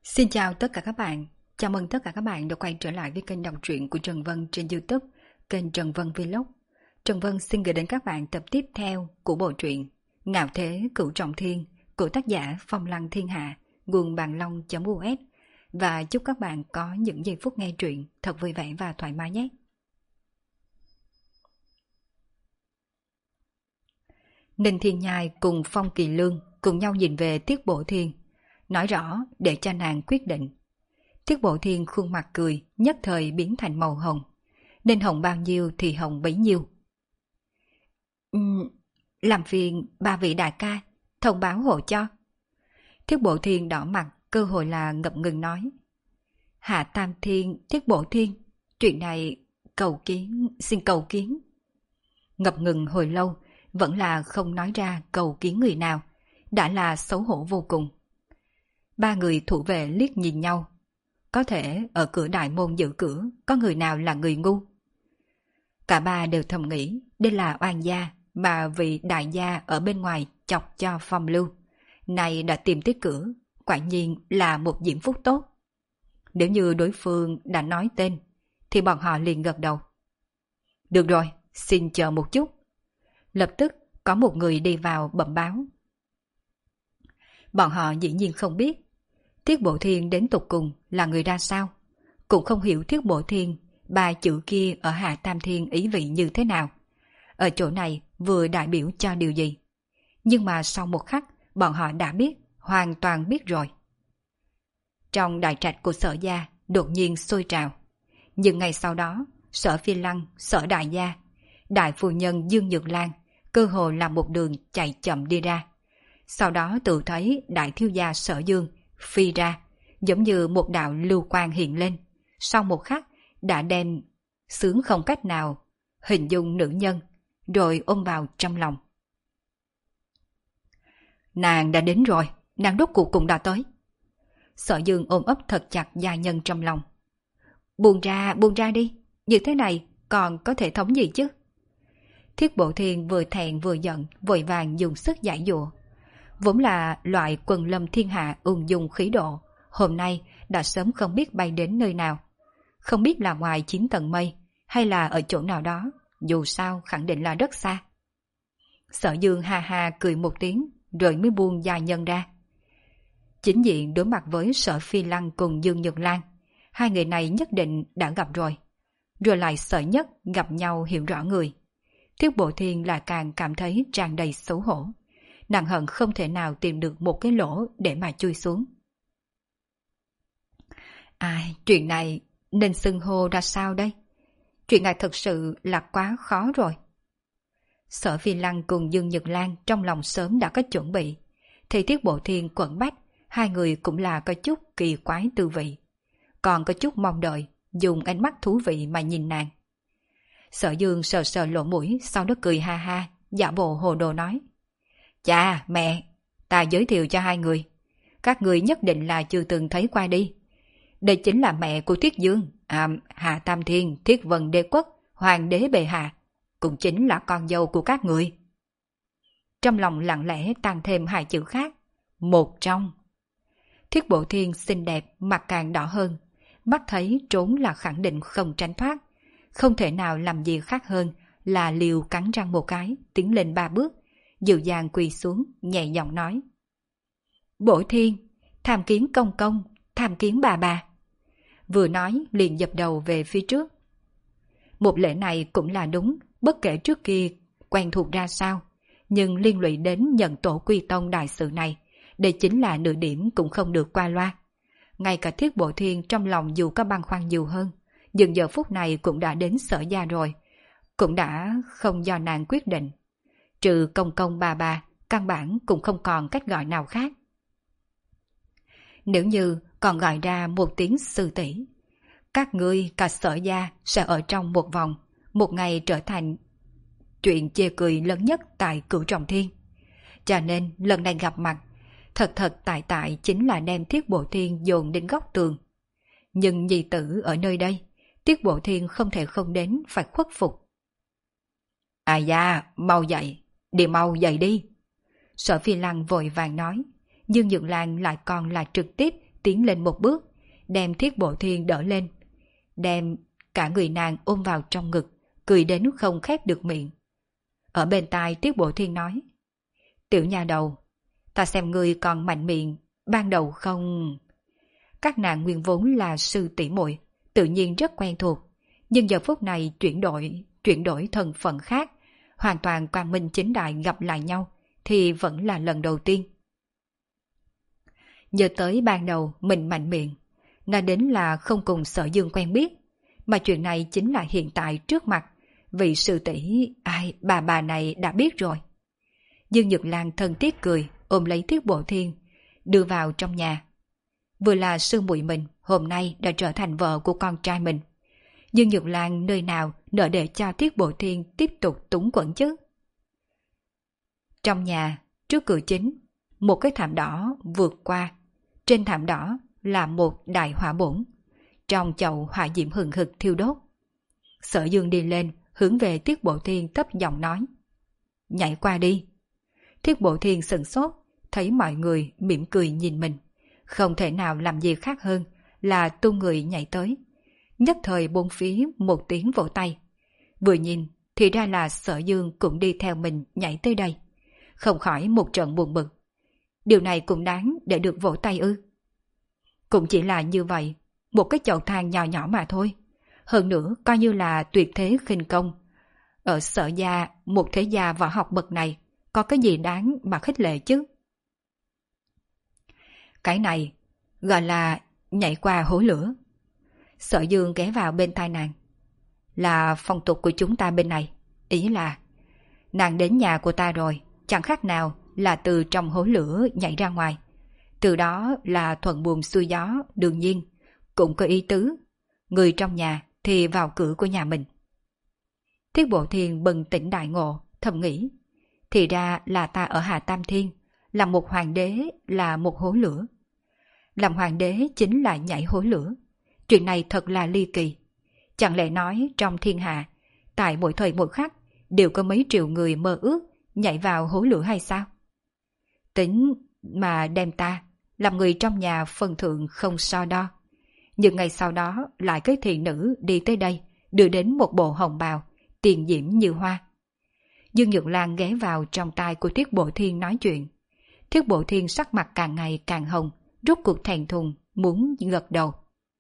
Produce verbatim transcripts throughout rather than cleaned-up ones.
Xin chào tất cả các bạn, chào mừng tất cả các bạn đã quay trở lại với kênh đọc truyện của Trần Vân trên YouTube, kênh Trần Vân Vlog. Trần Vân xin gửi đến các bạn tập tiếp theo của bộ truyện Ngạo Thế Cửu Trọng Thiên của tác giả Phong Lăng Thiên Hạ, nguồn bàn long.us, và chúc các bạn có những giây phút nghe truyện thật vui vẻ và thoải mái nhé. Ninh Thiên Nhai cùng Phong Kỳ Lương cùng nhau nhìn về Tiết Bộ Thiên, nói rõ để cho nàng quyết định. Tiết Bộ Thiên khuôn mặt cười, nhất thời biến thành màu hồng, nên hồng bao nhiêu thì hồng bấy nhiêu. Uhm, làm phiền ba vị đại ca, thông báo hộ cho. Tiết Bộ Thiên đỏ mặt, cơ hội là ngập ngừng nói. Hạ Tam Thiên, Tiết Bộ Thiên, chuyện này cầu kiến, xin cầu kiến. Ngập ngừng hồi lâu, vẫn là không nói ra cầu kiến người nào, đã là xấu hổ vô cùng. Ba người thủ vệ liếc nhìn nhau. Có thể ở cửa đại môn giữ cửa có người nào là người ngu. Cả ba đều thầm nghĩ đây là oan gia mà vị đại gia ở bên ngoài chọc cho Phong Lưu. Này đã tìm tới cửa, quả nhiên là một diễm phúc tốt. Nếu như đối phương đã nói tên, thì bọn họ liền gật đầu. Được rồi, xin chờ một chút. Lập tức có một người đi vào bẩm báo. Bọn họ dĩ nhiên không biết Tiết Bộ Thiên đến tục cùng là người ra sao, cũng không hiểu Tiết Bộ Thiên ba chữ kia ở Hạ Tam Thiên ý vị như thế nào, ở chỗ này vừa đại biểu cho điều gì. Nhưng mà sau một khắc bọn họ đã biết, hoàn toàn biết rồi. Trong đại trạch của Sở gia đột nhiên sôi trào, nhưng ngày sau đó Sở Phi Lăng, Sở Đại gia, đại phu nhân Dương Nhược Lan cơ hồ là một đường chạy chậm đi ra. Sau đó tự thấy đại thiếu gia Sở Dương phi ra, giống như một đạo lưu quang hiện lên, sau một khắc đã đem sướng không cách nào hình dung nữ nhân, rồi ôm vào trong lòng. Nàng đã đến rồi, nàng đốt cuộc cũng đã tới. Sở Dương ôm ấp thật chặt gia nhân trong lòng. Buông ra, buông ra đi, như thế này còn có thể thống gì chứ? Thiết Bộ Thiên vừa thẹn vừa giận, vội vàng dùng sức giải dụa. Vốn là loại quần lâm thiên hạ ung dung khí độ, hôm nay đã sớm không biết bay đến nơi nào. Không biết là ngoài chín tầng mây, hay là ở chỗ nào đó, dù sao khẳng định là rất xa. Sở Dương ha ha cười một tiếng, rồi mới buông gia nhân ra. Chính diện đối mặt với Sở Phi Lăng cùng Dương Nhược Lan, hai người này nhất định đã gặp rồi. Rồi lại Sở Nhất gặp nhau hiểu rõ người. Tiết Bộ Thiên lại càng cảm thấy tràn đầy xấu hổ. Nàng hận không thể nào tìm được một cái lỗ để mà chui xuống. Ai, chuyện này nên xưng hô ra sao đây? Chuyện này thật sự là quá khó rồi. Sở Phi Lăng cùng Dương Nhật Lan trong lòng sớm đã có chuẩn bị. Thì Tiết Bộ Thiên quẩn bách, hai người cũng là có chút kỳ quái tư vị. Còn có chút mong đợi, dùng ánh mắt thú vị mà nhìn nàng. Sở Dương sờ sờ lỗ mũi, sau đó cười ha ha, giả bộ hồ đồ nói. Cha, mẹ, ta giới thiệu cho hai người. Các người nhất định là chưa từng thấy qua đi. Đây chính là mẹ của Thiết Dương, à, Hạ Tam Thiên, Thiết Vân Đế Quốc, Hoàng đế bệ hạ, cũng chính là con dâu của các người. Trong lòng lặng lẽ tăng thêm hai chữ khác, một trong. Thiết Bộ Thiên xinh đẹp, mặt càng đỏ hơn, mắt thấy trốn là khẳng định không tránh thoát, không thể nào làm gì khác hơn là liều cắn răng một cái, tiến lên ba bước, dịu dàng quỳ xuống, nhẹ giọng nói. Bộ Thiên, tham kiến công công, tham kiến bà bà. Vừa nói liền dập đầu về phía trước. Một lễ này cũng là đúng, bất kể trước kia quen thuộc ra sao, nhưng liên lụy đến nhận tổ quy tông đại sự này, đây chính là nửa điểm cũng không được qua loa. Ngay cả Thiết Bộ Thiên trong lòng dù có băn khoăn nhiều hơn, nhưng giờ phút này cũng đã đến Sở gia rồi, cũng đã không do nàng quyết định. Trừ công công bà bà, căn bản cũng không còn cách gọi nào khác. Nếu như còn gọi ra một tiếng sư tỷ, các ngươi cả Sở gia sẽ ở trong một vòng, một ngày trở thành chuyện chê cười lớn nhất tại Cửu Trọng Thiên. Cho nên lần này gặp mặt, thật thật tại tại chính là đem Thiết Bộ Thiên dồn đến góc tường. Nhưng nhi tử ở nơi đây, Tiết Bộ Thiên không thể không đến phải khuất phục. À da, mau dậy, đi mau dậy đi. Sở Phi Lăng vội vàng nói, Dương Nhược Lan lại còn là trực tiếp tiến lên một bước, đem Thiết Bộ Thiên đỡ lên, đem cả người nàng ôm vào trong ngực, cười đến không khép được miệng. Ở bên tai Thiết Bộ Thiên nói, tiểu nha đầu, ta xem ngươi còn mạnh miệng, ban đầu không... Các nàng nguyên vốn là sư tỷ muội, tự nhiên rất quen thuộc, nhưng giờ phút này chuyển đổi, chuyển đổi thân phận khác, hoàn toàn quang minh chính đại gặp lại nhau, thì vẫn là lần đầu tiên. Nhớ tới ban đầu mình mạnh miệng, nói đến là không cùng Sở Dương quen biết, mà chuyện này chính là hiện tại trước mặt, vị sư tỷ ai bà bà này đã biết rồi. Dương Nhược Lan thân thiết cười, ôm lấy Thiết Bộ Thiên, đưa vào trong nhà. Vừa là sư muội mình, hôm nay đã trở thành vợ của con trai mình. Dương Nhược Lan nơi nào nỡ để cho Thiết Bộ Thiên tiếp tục túng quẫn chứ? Trong nhà, trước cửa chính, một cái thảm đỏ vượt qua. Trên thảm đỏ là một đại hỏa bổn. Trong chậu hỏa diễm hừng hực thiêu đốt. Sở Dương đi lên, hướng về Thiết Bộ Thiên thấp giọng nói. Nhảy qua đi. Thiết Bộ Thiên sửng sốt, thấy mọi người mỉm cười nhìn mình. Không thể nào làm gì khác hơn là tung người nhảy tới. Nhất thời bốn phía một tiếng vỗ tay. Vừa nhìn thì ra là Sở Dương cũng đi theo mình nhảy tới đây. Không khỏi một trận buồn bực. Điều này cũng đáng để được vỗ tay ư? Cũng chỉ là như vậy, một cái chậu than nhỏ nhỏ mà thôi. Hơn nữa coi như là tuyệt thế khinh công. Ở Sở gia, một thế gia võ học bậc này, có cái gì đáng mà khích lệ chứ? Cái này gọi là nhảy qua hố lửa. Sở Dương ghé vào bên tai nàng. Là phong tục của chúng ta bên này. Ý là nàng đến nhà của ta rồi, chẳng khác nào là từ trong hố lửa nhảy ra ngoài. Từ đó là thuận buồm xuôi gió, đương nhiên cũng có ý tứ. Người trong nhà thì vào cửa của nhà mình. Thiết Bộ Thiên bừng tỉnh đại ngộ, thầm nghĩ. Thì ra là ta ở Hà Tam Thiên, là một hoàng đế, là một hố lửa. Làm hoàng đế chính là nhảy hố lửa. Chuyện này thật là ly kỳ. Chẳng lẽ nói trong thiên hạ, tại mỗi thời mỗi khắc, đều có mấy triệu người mơ ước nhảy vào hố lửa hay sao? Tính mà đem ta, làm người trong nhà phần thượng không so đo. Nhưng ngày sau đó lại cái thị nữ đi tới đây, đưa đến một bộ hồng bào, tiền diễm như hoa. Dương Nhược Lan ghé vào trong tai của Thiết Bộ Thiên nói chuyện. Thiết Bộ Thiên sắc mặt càng ngày càng hồng, rút cuộc thẹn thùng, muốn gật đầu.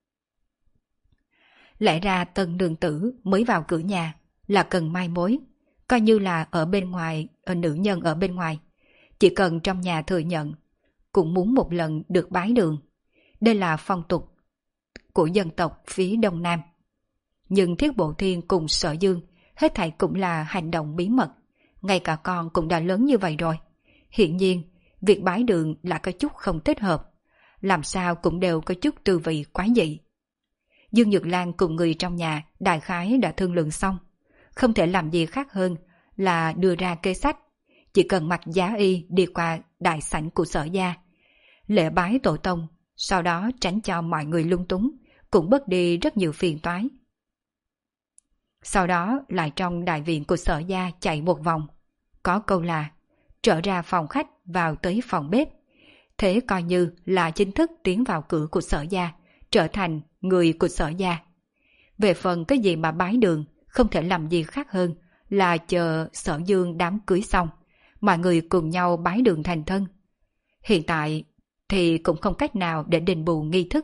Lẽ ra Tân nương tử mới vào cửa nhà là cần mai mối, coi như là ở bên ngoài, ở nữ nhân ở bên ngoài. Chỉ cần trong nhà thừa nhận, cũng muốn một lần được bái đường. Đây là phong tục của dân tộc phía Đông Nam. Nhưng Thiết Bộ Thiên cùng Sở Dương, hết thảy cũng là hành động bí mật. Ngay cả con cũng đã lớn như vậy rồi. Hiện nhiên, việc bái đường là có chút không thích hợp. Làm sao cũng đều có chút tư vị quái dị. Dương Nhược Lan cùng người trong nhà đại khái đã thương lượng xong. Không thể làm gì khác hơn là đưa ra kế sách. Chỉ cần mặc giá y đi qua đại sảnh của Sở gia, lễ bái tổ tông, sau đó tránh cho mọi người lung túng, cũng bớt đi rất nhiều phiền toái. Sau đó lại trong đại viện của Sở gia chạy một vòng. Có câu là trở ra phòng khách vào tới phòng bếp. Thế coi như là chính thức tiến vào cửa của Sở gia, trở thành người của Sở gia. Về phần cái gì mà bái đường, không thể làm gì khác hơn là chờ Sở Dương đám cưới xong, mọi người cùng nhau bái đường thành thân. Hiện tại thì cũng không cách nào để đền bù nghi thức.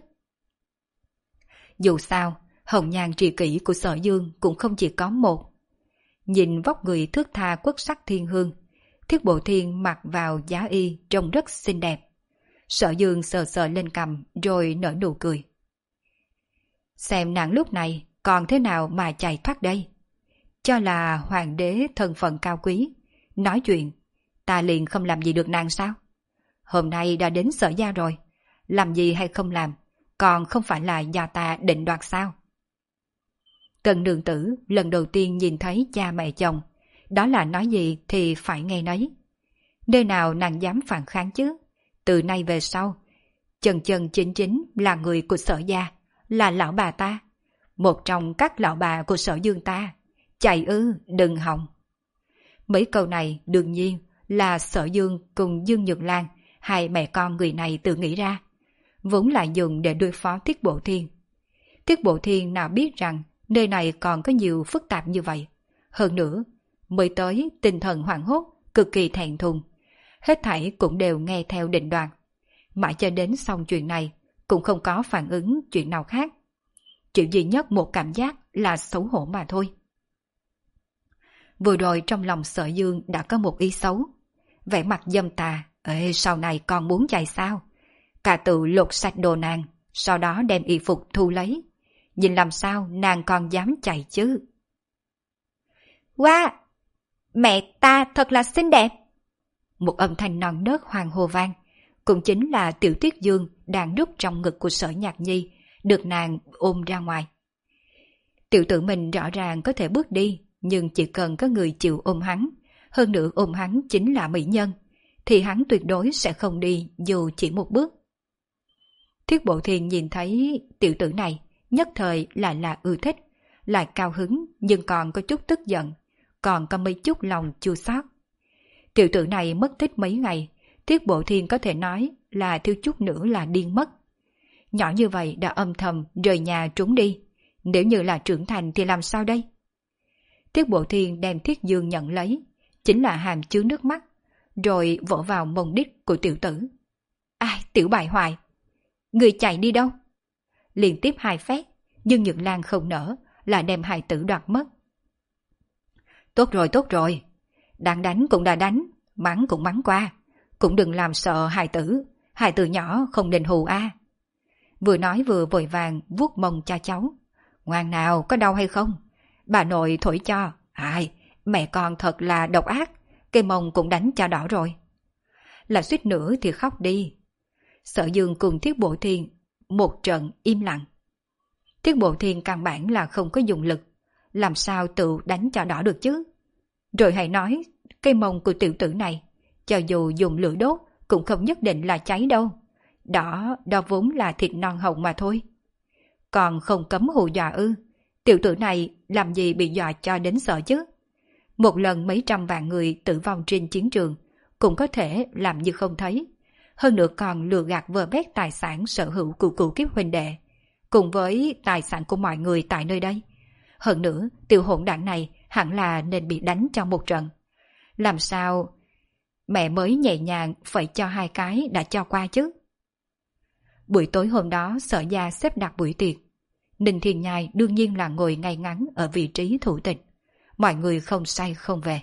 Dù sao, hồng nhan tri kỷ của Sở Dương cũng không chỉ có một. Nhìn vóc người thước tha quốc sắc thiên hương, Thiết Bộ Thiên mặc vào giá y trông rất xinh đẹp. Sở Dương sờ sờ lên cằm rồi nở nụ cười. Xem nàng lúc này còn thế nào mà chạy thoát đây. Cho là hoàng đế thân phận cao quý, nói chuyện, ta liền không làm gì được nàng sao? Hôm nay đã đến Sở gia rồi, làm gì hay không làm, còn không phải là do ta định đoạt sao? Tần nương tử lần đầu tiên nhìn thấy cha mẹ chồng, đó là nói gì thì phải nghe nấy. Nơi nào nàng dám phản kháng chứ? Từ nay về sau, chân chân chính chính là người của Sở gia, là lão bà ta, một trong các lão bà của Sở Dương ta. Chạy ư, đừng hòng. Mấy câu này đương nhiên là Sở Dương cùng Dương Nhược Lan, hai mẹ con người này tự nghĩ ra. vốn là dùng để đối phó Tiết Bộ Thiên. Tiết Bộ Thiên nào biết rằng nơi này còn có nhiều phức tạp như vậy. Hơn nữa, mới tới tinh thần hoảng hốt, cực kỳ thẹn thùng. Hết thảy cũng đều nghe theo định đoạt. Mãi cho đến xong chuyện này, cũng không có phản ứng chuyện nào khác. Chỉ duy nhất một cảm giác là xấu hổ mà thôi. Vừa rồi trong lòng Sở Dương đã có một ý xấu. Vẻ mặt dâm tà, ê, sau này còn muốn chạy sao? Cả tự lột sạch đồ nàng, sau đó đem y phục thu lấy. Nhìn làm sao nàng còn dám chạy chứ? Wow! Mẹ ta thật là xinh đẹp! Một âm thanh non nớt hoàng hồ vang, cũng chính là Tiểu Tuyết Dương đang núp trong ngực của Sở Nhạc Nhi, được nàng ôm ra ngoài. Tiểu tử mình rõ ràng có thể bước đi, nhưng chỉ cần có người chịu ôm hắn, hơn nữa ôm hắn chính là mỹ nhân, thì hắn tuyệt đối sẽ không đi dù chỉ một bước. Thiết Bộ Thiên nhìn thấy tiểu tử này, nhất thời lại là ưa thích, lại cao hứng nhưng còn có chút tức giận, còn có mấy chút lòng chua xót. Tiểu tử này mất tích mấy ngày, Thiết Bộ Thiên có thể nói là thiếu chút nữa là điên mất. Nhỏ như vậy đã âm thầm rời nhà trốn đi, nếu như là trưởng thành thì làm sao đây? Thiết Bộ Thiên đem Thiết Dương nhận lấy, chính là hàm chứa nước mắt, rồi vỗ vào mông đít của tiểu tử. Ai, tiểu bại hoại! Người chạy đi đâu? Liên tiếp hai phét, nhưng Nhược Lan không nỡ, là đem hài tử đoạt mất. Tốt rồi, tốt rồi. Đang đánh cũng đã đánh, mắng cũng mắng qua. Cũng đừng làm sợ hài tử, hài tử nhỏ không nên hù a. Vừa nói vừa vội vàng vuốt mông cha cháu. Ngoan nào, có đau hay không? Bà nội thổi cho. Ai, mẹ con thật là độc ác, cây mông cũng đánh cho đỏ rồi. Là suýt nữa thì khóc đi. Sở Dương cùng Thiết Bộ Thiên một trận im lặng. Thiết Bộ Thiên căn bản là không có dùng lực, làm sao tự đánh cho đỏ được chứ? Rồi hãy nói, cây mông của tiểu tử này, cho dù dùng lửa đốt cũng không nhất định là cháy đâu. Đỏ, đó vốn là thịt non hồng mà thôi. Còn không cấm hù dọa ư? Tiểu tử này làm gì bị dọa cho đến sợ chứ? Một lần mấy trăm vạn người tử vong trên chiến trường, cũng có thể làm như không thấy. Hơn nữa còn lừa gạt vơ vét tài sản sở hữu của cửu kiếp huynh đệ, cùng với tài sản của mọi người tại nơi đây. Hơn nữa, tiểu hỗn đảng này hẳn là nên bị đánh trong một trận. Làm sao mẹ mới nhẹ nhàng phải cho hai cái đã cho qua chứ? Buổi tối hôm đó Sở gia xếp đặt buổi tiệc. Ninh Thiên Nhai đương nhiên là ngồi ngay ngắn ở vị trí thủ tịch. Mọi người không say không về.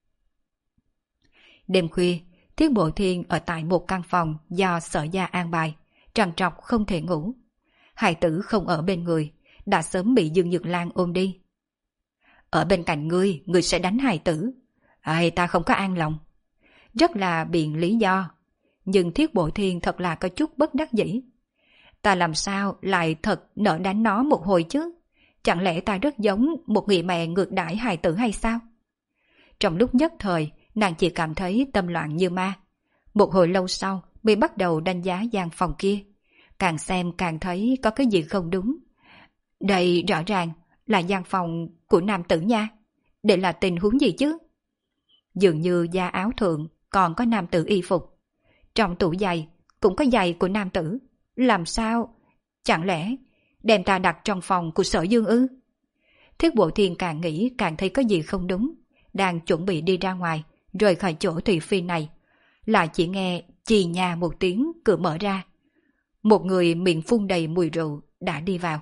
Đêm khuya, Thiết Bộ Thiên ở tại một căn phòng do Sở gia an bài, trằn trọc không thể ngủ. Hài tử không ở bên người, đã sớm bị Dương Nhược Lan ôm đi. Ở bên cạnh ngươi, ngươi sẽ đánh hài tử. Ai, ta không có an lòng. Rất là biện lý do, nhưng Thiết Bộ Thiên thật là có chút bất đắc dĩ. Ta làm sao lại thật nỡ đánh nó một hồi chứ? Chẳng lẽ ta rất giống một người mẹ ngược đãi hài tử hay sao? Trong lúc nhất thời, nàng chỉ cảm thấy tâm loạn như ma. Một hồi lâu sau mới bắt đầu đánh giá gian phòng kia. Càng xem càng thấy có cái gì không đúng. Đây rõ ràng là gian phòng của nam tử nha. Đây là tình huống gì chứ? Dường như da áo thượng còn có nam tử y phục. Trong tủ giày cũng có giày của nam tử. Làm sao? Chẳng lẽ đem ta đặt trong phòng của Sở Dương ư? Thiết Bộ Thiên càng nghĩ càng thấy có gì không đúng. Đang chuẩn bị đi ra ngoài, rời khỏi chỗ thị phi này, lại chỉ nghe chì nhà một tiếng, cửa mở ra. Một người miệng phun đầy mùi rượu đã đi vào.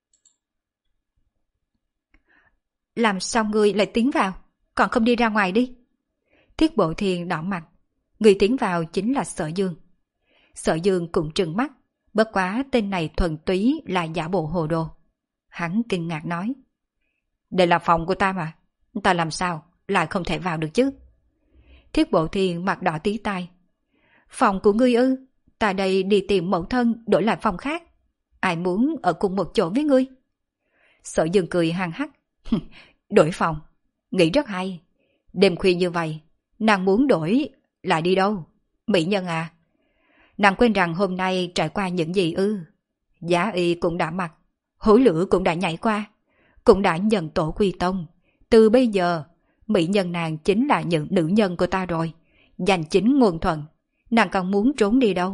Làm sao ngươi lại tiến vào? Còn không đi ra ngoài đi? Thiết Bộ Thiên đỏ mặt. Người tiến vào chính là Sở Dương. Sở Dương cũng trừng mắt. Bất quá tên này thuần túy là giả bộ hồ đồ. Hắn kinh ngạc nói. Đây là phòng của ta mà. Ta làm sao lại không thể vào được chứ? Thiết Bộ Thiên mặt đỏ tí tai. Phòng của ngươi ư? Ta đây đi tìm mẫu thân đổi lại phòng khác. Ai muốn ở cùng một chỗ với ngươi? Sở Dương cười hăng hắc. Đổi phòng? Nghĩ rất hay. Đêm khuya như vậy, nàng muốn đổi lại đi đâu? Mỹ nhân à? Nàng quên rằng hôm nay trải qua những gì ư? Giá y cũng đã mặc, hối lửa cũng đã nhảy qua, cũng đã nhận tổ quy tông. Từ bây giờ, mỹ nhân nàng chính là những nữ nhân của ta rồi. Giành chính nguồn thuận. Nàng còn muốn trốn đi đâu?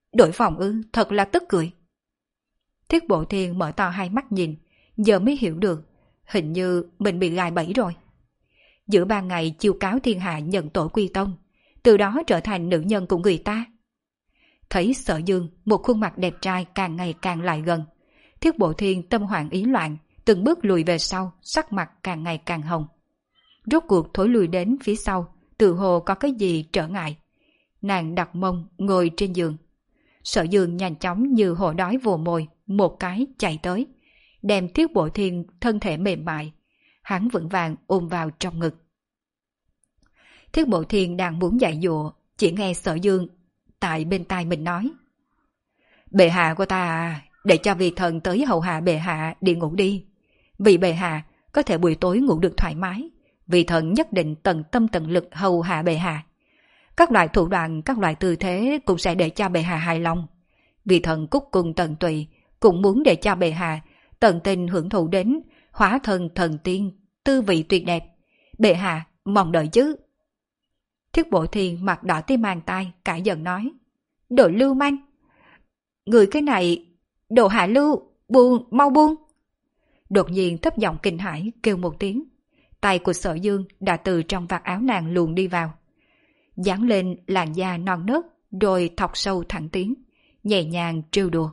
Đổi phòng ư, thật là tức cười. Thiết Bộ Thiên mở to hai mắt nhìn, giờ mới hiểu được, hình như mình bị gài bẫy rồi. Giữa ban ngày chiêu cáo thiên hạ nhận tội quy tông, từ đó trở thành nữ nhân của người ta. Thấy Sở Dương một khuôn mặt đẹp trai càng ngày càng lại gần, Thiết Bộ Thiên tâm hoảng ý loạn, từng bước lùi về sau, sắc mặt càng ngày càng hồng. Rốt cuộc thối lùi đến phía sau, tự hồ có cái gì trở ngại. Nàng đặt mông ngồi trên giường. Sở Dương nhanh chóng như hổ đói vồ mồi, một cái chạy tới, đem Thiết Bộ Thiên thân thể mềm mại, hắn vững vàng ôm vào trong ngực. Thiết Bộ Thiên đang muốn dạy dỗ, chỉ nghe Sở Dương tại bên tai mình nói: Bệ hạ của ta à, để cho vị thần tới hầu hạ bệ hạ đi ngủ đi. Vì bệ hạ có thể buổi tối ngủ được thoải mái, vị thần nhất định tận tâm tận lực hầu hạ bệ hạ. Các loại thủ đoạn, các loại tư thế cũng sẽ để cho bệ hạ hài lòng. Vị thần cúc cùng tận tụy cũng muốn để cho bệ hạ tận tình hưởng thụ đến hóa thân thần tiên, tư vị tuyệt đẹp. Bệ hạ mong đợi chứ. Thiết Bộ Thiên mặt đỏ tim mang tai, cãi giận nói: Đồ lưu manh! Người cái này, đồ hạ lưu, buông, mau buông! Đột nhiên thấp giọng kinh hãi kêu một tiếng. Tay của Sở Dương đã từ trong vạt áo nàng luồn đi vào, dán lên làn da non nớt, rồi thọc sâu thẳng tiếng, nhẹ nhàng trêu đùa.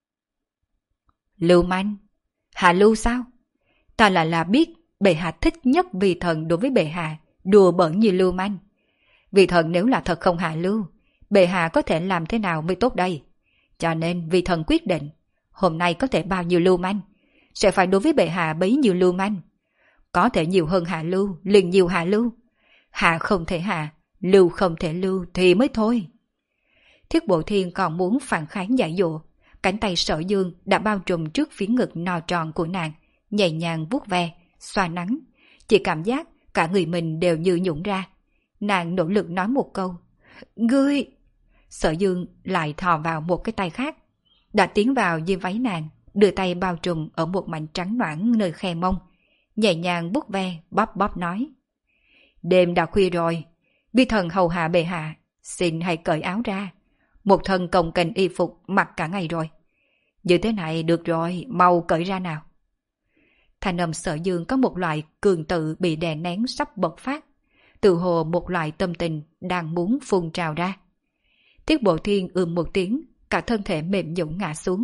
Lưu manh? Hạ lưu sao? Ta là là biết bệ hạ thích nhất vị thần đối với bệ hạ đùa bỡn như lưu manh. Vị thần nếu là thật không hạ lưu, bệ hạ có thể làm thế nào mới tốt đây? Cho nên vị thần quyết định, hôm nay có thể bao nhiêu lưu manh, sẽ phải đối với bệ hạ bấy nhiêu lưu manh. Có thể nhiều hơn hạ lưu, liền nhiều hạ lưu. Hạ không thể hạ, lưu không thể lưu thì mới thôi. Thiết Bộ Thiên còn muốn phản kháng giải dụ, cánh tay Sở Dương đã bao trùm trước phía ngực no tròn của nàng, nhẹ nhàng vuốt ve, xoa nắng. Chỉ cảm giác cả người mình đều như nhũn ra. Nàng nỗ lực nói một câu: Ngươi! Sở Dương lại thò vào một cái tay khác, đã tiến vào dưới váy nàng, đưa tay bao trùm ở một mảnh trắng nõn nơi khe mông, nhẹ nhàng vuốt ve, bóp bóp nói: Đêm đã khuya rồi, vi thần hầu hạ bệ hạ, xin hãy cởi áo ra. Một thân cồng kềnh y phục mặc cả ngày rồi. Như thế này được rồi, mau cởi ra nào. Thanh âm Sở Dương có một loại cường tự bị đè nén sắp bộc phát, tự hồ một loại tâm tình đang muốn phun trào ra. Thiết Bộ Thiên ưm một tiếng, cả thân thể mềm nhũn ngã xuống.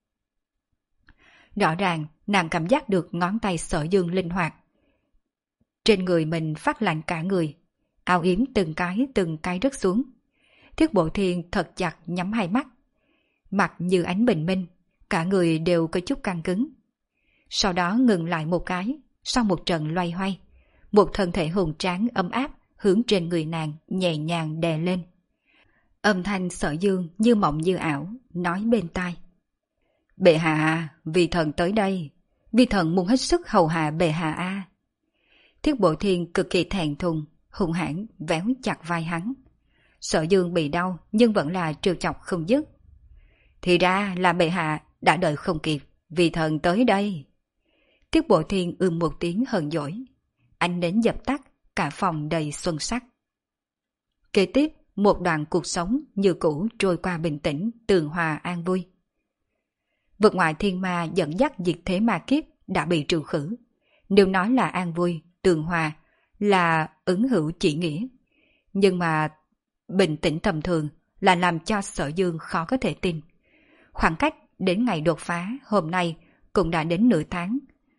Rõ ràng nàng cảm giác được ngón tay Sở Dương linh hoạt. Trên người mình phát lạnh cả người, áo yếm từng cái từng cái rớt xuống. Thiết Bộ Thiên thật chặt nhắm hai mắt, mặt như ánh bình minh, cả người đều có chút căng cứng. Sau đó ngừng lại một cái, sau một trận loay hoay, một thân thể hùng tráng ấm áp hướng trên người nàng nhẹ nhàng đè lên. Âm thanh Sở Dương như mộng như ảo, nói bên tai: Bệ hạ, vì thần tới đây, vì thần muốn hết sức hầu hạ bệ hạ a. Thiết Bộ Thiên cực kỳ thẹn thùng, hung hãn véo chặt vai hắn. Sở Dương bị đau nhưng vẫn là trêu chọc không dứt. Thì ra là bệ hạ đã đợi không kịp, vì thần tới đây. Thiết Bộ Thiên ưm một tiếng hờn dỗi, ánh nến dập tắt, cả phòng đầy xuân sắc. Kế tiếp, một đoạn cuộc sống như cũ trôi qua bình tĩnh, tường hòa an vui. Vực ngoại thiên ma dẫn dắt diệt thế ma kiếp đã bị trừ khử. Nếu nói là an vui, tường hòa, là ứng hữu chỉ nghĩa. Nhưng mà bình tĩnh tầm thường là làm cho Sở Dương khó có thể tin. Khoảng cách đến ngày đột phá hôm nay cũng đã đến nửa tháng.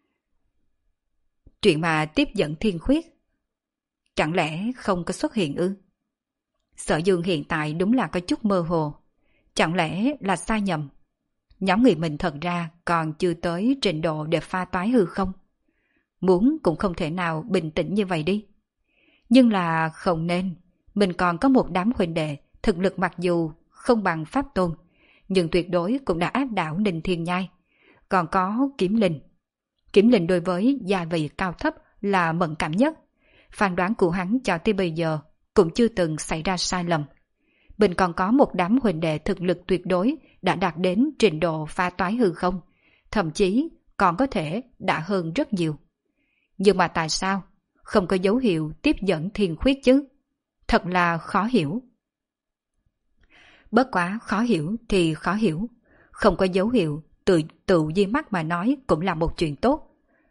Chuyện mà tiếp dẫn thiên khuyết chẳng lẽ không có xuất hiện ư? Sở Dương hiện tại đúng là có chút mơ hồ. Chẳng lẽ là sai nhầm? Nhóm người mình thật ra còn chưa tới trình độ để pha toái hư không? Muốn cũng không thể nào bình tĩnh như vậy đi. Nhưng là không nên. Mình còn có một đám huynh đệ, thực lực mặc dù không bằng Pháp Tôn, nhưng tuyệt đối cũng đã áp đảo Ninh Thiên Nhai. Còn có Kiếm Linh. Kiếm Linh đối với gia vị cao thấp là mẫn cảm nhất. Phán đoán của hắn cho tới bây giờ cũng chưa từng xảy ra sai lầm. Mình còn có một đám huynh đệ thực lực tuyệt đối đã đạt đến trình độ pha toái hư không, thậm chí còn có thể đã hơn rất nhiều. Nhưng mà tại sao không có dấu hiệu tiếp dẫn thiên khuyết chứ? Thật là khó hiểu. Bất quá khó hiểu thì khó hiểu, không có dấu hiệu, tự tự di mắt mà nói cũng là một chuyện tốt.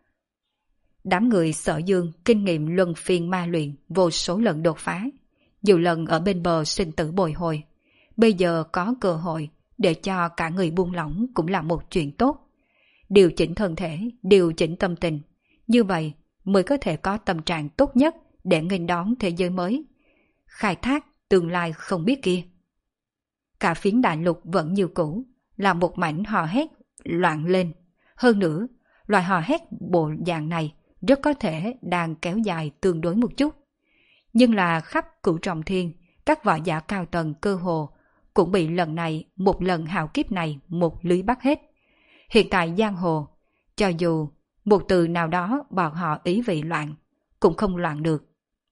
Đám người Sở Dương kinh nghiệm luân phiên ma luyện vô số lần đột phá, nhiều lần ở bên bờ sinh tử bồi hồi. Bây giờ có cơ hội để cho cả người buông lỏng cũng là một chuyện tốt. Điều chỉnh thân thể, điều chỉnh tâm tình, như vậy mới có thể có tâm trạng tốt nhất để nghênh đón thế giới mới, khai thác tương lai không biết kia. Cả phiến đại lục vẫn như cũ, là một mảnh hò hét loạn lên. Hơn nữa, loại hò hét bộ dạng này rất có thể đang kéo dài tương đối một chút. Nhưng là khắp cửu trọng thiên, các võ giả cao tầng cơ hồ cũng bị lần này, một lần hào kiếp này một lưới bắt hết. Hiện tại giang hồ, cho dù một từ nào đó bọn họ ý vị loạn, cũng không loạn được.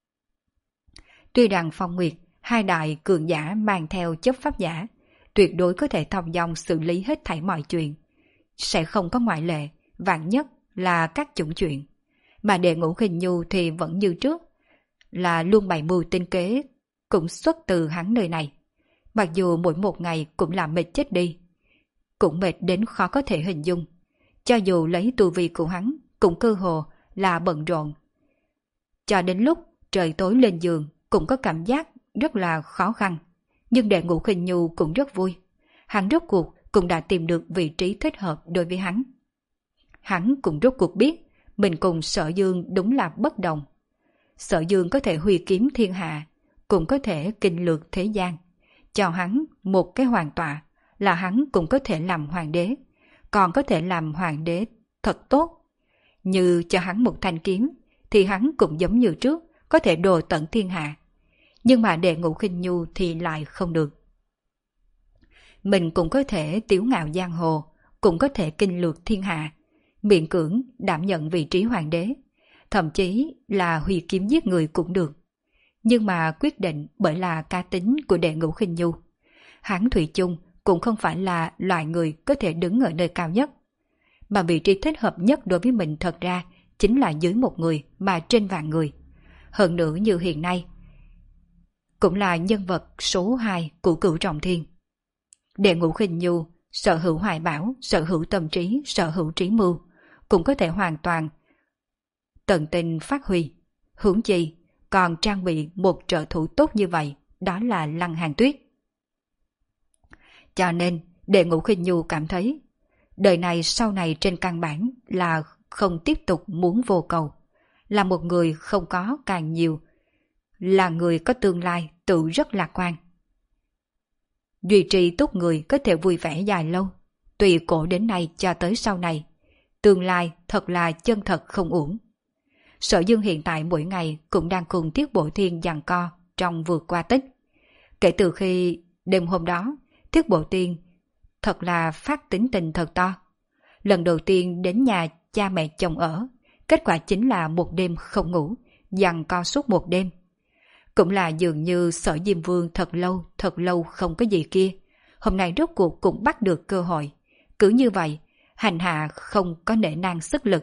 Tuy rằng Phong Nguyệt, hai đại cường giả mang theo chấp pháp giả, tuyệt đối có thể thong dong xử lý hết thảy mọi chuyện. Sẽ không có ngoại lệ, vạn nhất là các chủng chuyện. Mà Đệ Ngũ Khinh Nhu thì vẫn như trước, là luôn bày mưu tinh kế, cũng xuất từ hắn nơi này. Mặc dù mỗi một ngày cũng làm mệt chết đi, cũng mệt đến khó có thể hình dung. Cho dù lấy tu vi của hắn, cũng cơ hồ là bận rộn. Cho đến lúc trời tối lên giường, cũng có cảm giác rất là khó khăn. Nhưng Đệ Ngũ Khinh Nhu cũng rất vui. Hắn rốt cuộc cũng đã tìm được vị trí thích hợp đối với hắn. Hắn cũng rốt cuộc biết mình cùng Sở Dương đúng là bất đồng. Sở Dương có thể huy kiếm thiên hạ, cũng có thể kinh lược thế gian. Cho hắn một cái hoàng tọa là hắn cũng có thể làm hoàng đế, còn có thể làm hoàng đế thật tốt. Như cho hắn một thanh kiếm thì hắn cũng giống như trước, có thể đồ tận thiên hạ. Nhưng mà Đệ Ngũ Khinh Nhu thì lại không được. Mình cũng có thể tiếu ngạo giang hồ, cũng có thể kinh lược thiên hạ, miễn cưỡng đảm nhận vị trí hoàng đế, thậm chí là huy kiếm giết người cũng được. Nhưng mà quyết định bởi là cá tính của Đệ Ngũ Khinh Nhu. Hắn thủy chung cũng không phải là loại người có thể đứng ở nơi cao nhất. Mà vị trí thích hợp nhất đối với mình thật ra chính là dưới một người mà trên vạn người. Hơn nữa như hiện nay, cũng là nhân vật số hai của cửu trọng thiên. Đệ Ngũ Khinh Nhu sở hữu hoài bảo, sở hữu tâm trí, sở hữu trí mưu, cũng có thể hoàn toàn tận tình phát huy. Huống chi còn trang bị một trợ thủ tốt như vậy, đó là Lăng Hàn Tuyết. Cho nên Đệ Ngũ Khinh Nhu cảm thấy đời này sau này trên căn bản là không tiếp tục muốn vô cầu, là một người không có càng nhiều, là người có tương lai tự rất lạc quan. Duy trì tốt người có thể vui vẻ dài lâu, tùy cổ đến nay cho tới sau này, tương lai thật là chân thật không uổng. Sở Dương hiện tại mỗi ngày cũng đang cùng Tiết Bộ Thiên giằng co trong vượt qua tích. Kể từ khi đêm hôm đó, Tiết Bộ Thiên thật là phát tính tình thật to. Lần đầu tiên đến nhà cha mẹ chồng ở, kết quả chính là một đêm không ngủ, giằng co suốt một đêm. Cũng là dường như Sở Diêm Vương thật lâu, thật lâu không có gì kia. Hôm nay rốt cuộc cũng bắt được cơ hội. Cứ như vậy, hành hạ không có nể nang sức lực.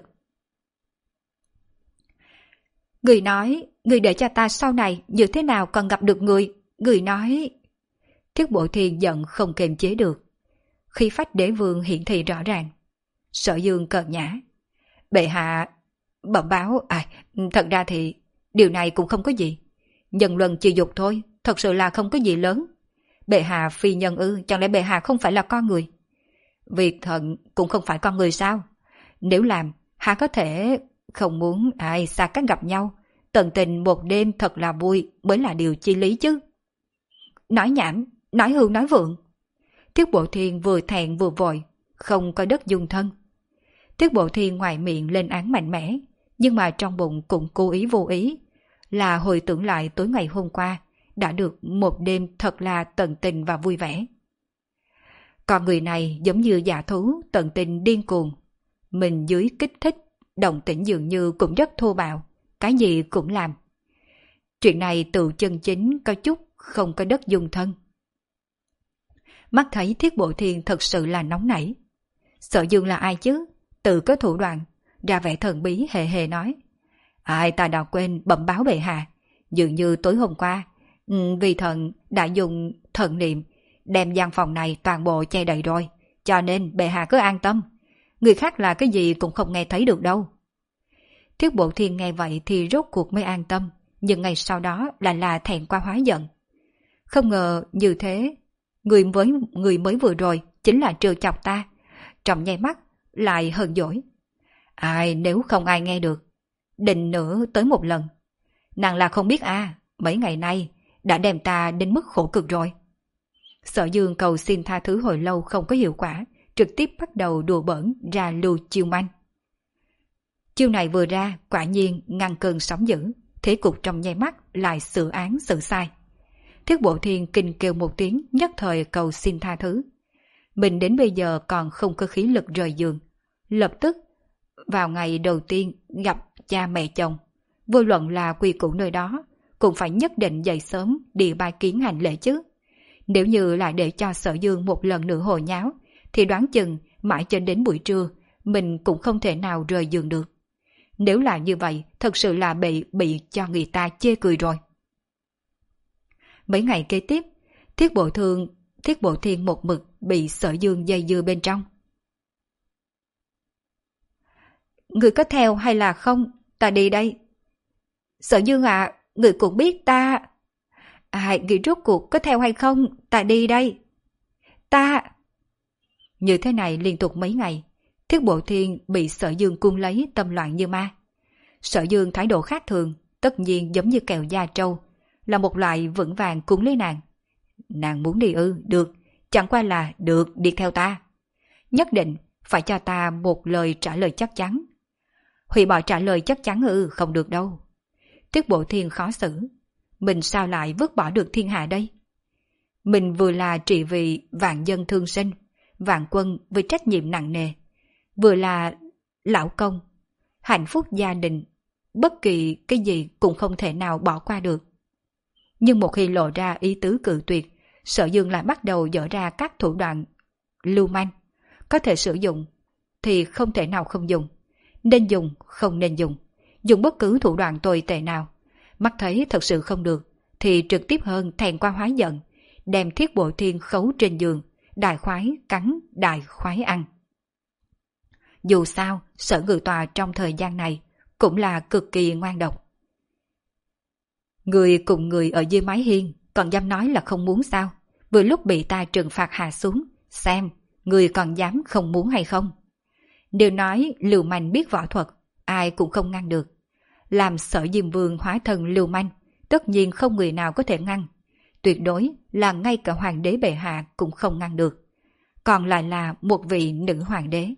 Người nói, người để cho ta sau này như thế nào còn gặp được người. Người nói... Thiết Bộ Thiên giận không kiềm chế được. Khi phách đế vương hiển thị rõ ràng. Sở Dương cợt nhã. Bệ hạ... Bẩm báo... À, thật ra thì... Điều này cũng không có gì. Nhân luân chi dục thôi, thật sự là không có gì lớn. Bệ hạ phi nhân ư, chẳng lẽ bệ hạ không phải là con người? Vì thận cũng không phải con người sao? Nếu làm, hạ có thể không muốn ai xa cách gặp nhau, tận tình một đêm thật là vui mới là điều chi lý chứ. Nói nhảm, nói hưu nói vượng. Tiết Bộ Thiên vừa thẹn vừa vội, không có đất dung thân. Tiết Bộ Thiên ngoài miệng lên án mạnh mẽ, nhưng mà trong bụng cũng cố ý vô ý, là hồi tưởng lại tối ngày hôm qua, đã được một đêm thật là tận tình và vui vẻ. Con người này giống như giả thú tận tình điên cuồng. Mình dưới kích thích, động tĩnh dường như cũng rất thô bạo, cái gì cũng làm. Chuyện này tự chân chính có chút không có đất dung thân. Mắt thấy Thiết Bộ Thiên thật sự là nóng nảy. Sở Dương là ai chứ? Tự có thủ đoạn, ra vẻ thần bí hề hề nói. Ai ta đã quên bẩm báo bệ hạ. Dường như tối hôm qua, vì thần đã dùng thần niệm đem gian phòng này toàn bộ che đầy rồi, cho nên bệ hạ cứ an tâm. Người khác là cái gì cũng không nghe thấy được đâu. Thiết Bộ Thiên nghe vậy thì rốt cuộc mới an tâm, nhưng ngày sau đó lại là thẹn qua hóa giận. Không ngờ như thế, người với người mới vừa rồi chính là trêu chọc ta, trong nháy mắt lại hờn dỗi. Ai nếu không ai nghe được, định nữa tới một lần. Nàng là không biết à, mấy ngày nay đã đem ta đến mức khổ cực rồi. Sở Dương cầu xin tha thứ hồi lâu không có hiệu quả, trực tiếp bắt đầu đùa bỡn ra lưu chiêu manh. Chiêu này vừa ra, quả nhiên ngăn cơn sóng dữ, thế cục trong nháy mắt lại xử án xử sai. Thiết Bộ Thiên kinh kêu một tiếng, nhất thời cầu xin tha thứ. Mình đến bây giờ còn không có khí lực rời giường. Lập tức, vào ngày đầu tiên gặp cha mẹ chồng, vô luận là quy củ nơi đó, cũng phải nhất định dậy sớm đi bài kiến hành lễ chứ. Nếu như lại để cho Sở Dương một lần nữa hồi nháo, thì đoán chừng mãi cho đến buổi trưa, mình cũng không thể nào rời giường được. Nếu là như vậy, thật sự là bị bị cho người ta chê cười rồi. Mấy ngày kế tiếp, Thiết Bộ Thương, Thiết Bộ Thiên một mực bị Sở Dương dây dưa bên trong. Người có theo hay là không? Ta đi đây. Sở Dương ạ, à, người cũng biết ta. À, người rốt cuộc có theo hay không? Ta đi đây. Ta... Như thế này liên tục mấy ngày, Thiết Bộ Thiên bị Sở Dương cung lấy tâm loạn như ma. Sở Dương thái độ khác thường, tất nhiên giống như kẹo da trâu, là một loại vững vàng cuốn lấy nàng. Nàng muốn đi ư, được, chẳng qua là được đi theo ta. Nhất định phải cho ta một lời trả lời chắc chắn. Hủy bỏ trả lời chắc chắn ư, không được đâu. Thiết Bộ Thiên khó xử, mình sao lại vứt bỏ được thiên hạ đây? Mình vừa là trị vì vạn dân thương sinh, vạn quân với trách nhiệm nặng nề, vừa là lão công, hạnh phúc gia đình, bất kỳ cái gì cũng không thể nào bỏ qua được. Nhưng một khi lộ ra ý tứ cự tuyệt, Sở Dương lại bắt đầu dở ra các thủ đoạn lưu manh, có thể sử dụng thì không thể nào không dùng, nên dùng không nên dùng, dùng bất cứ thủ đoạn tồi tệ nào. Mắt thấy thật sự không được thì trực tiếp hơn thẹn qua hóa giận, đem Thiết Bộ Thiên khấu trên giường, đại khoái cắn, đại khoái ăn. Dù sao, Sở Ngự Tòa trong thời gian này cũng là cực kỳ ngoan độc. Người cùng người ở dưới mái hiên còn dám nói là không muốn sao? Vừa lúc bị ta trừng phạt hạ xuống, xem người còn dám không muốn hay không? Đều nói lưu manh biết võ thuật, ai cũng không ngăn được. Làm Sở Diêm Vương hóa thân lưu manh, tất nhiên không người nào có thể ngăn. Tuyệt đối là ngay cả hoàng đế bệ hạ cũng không ngăn được. Còn lại là một vị nữ hoàng đế.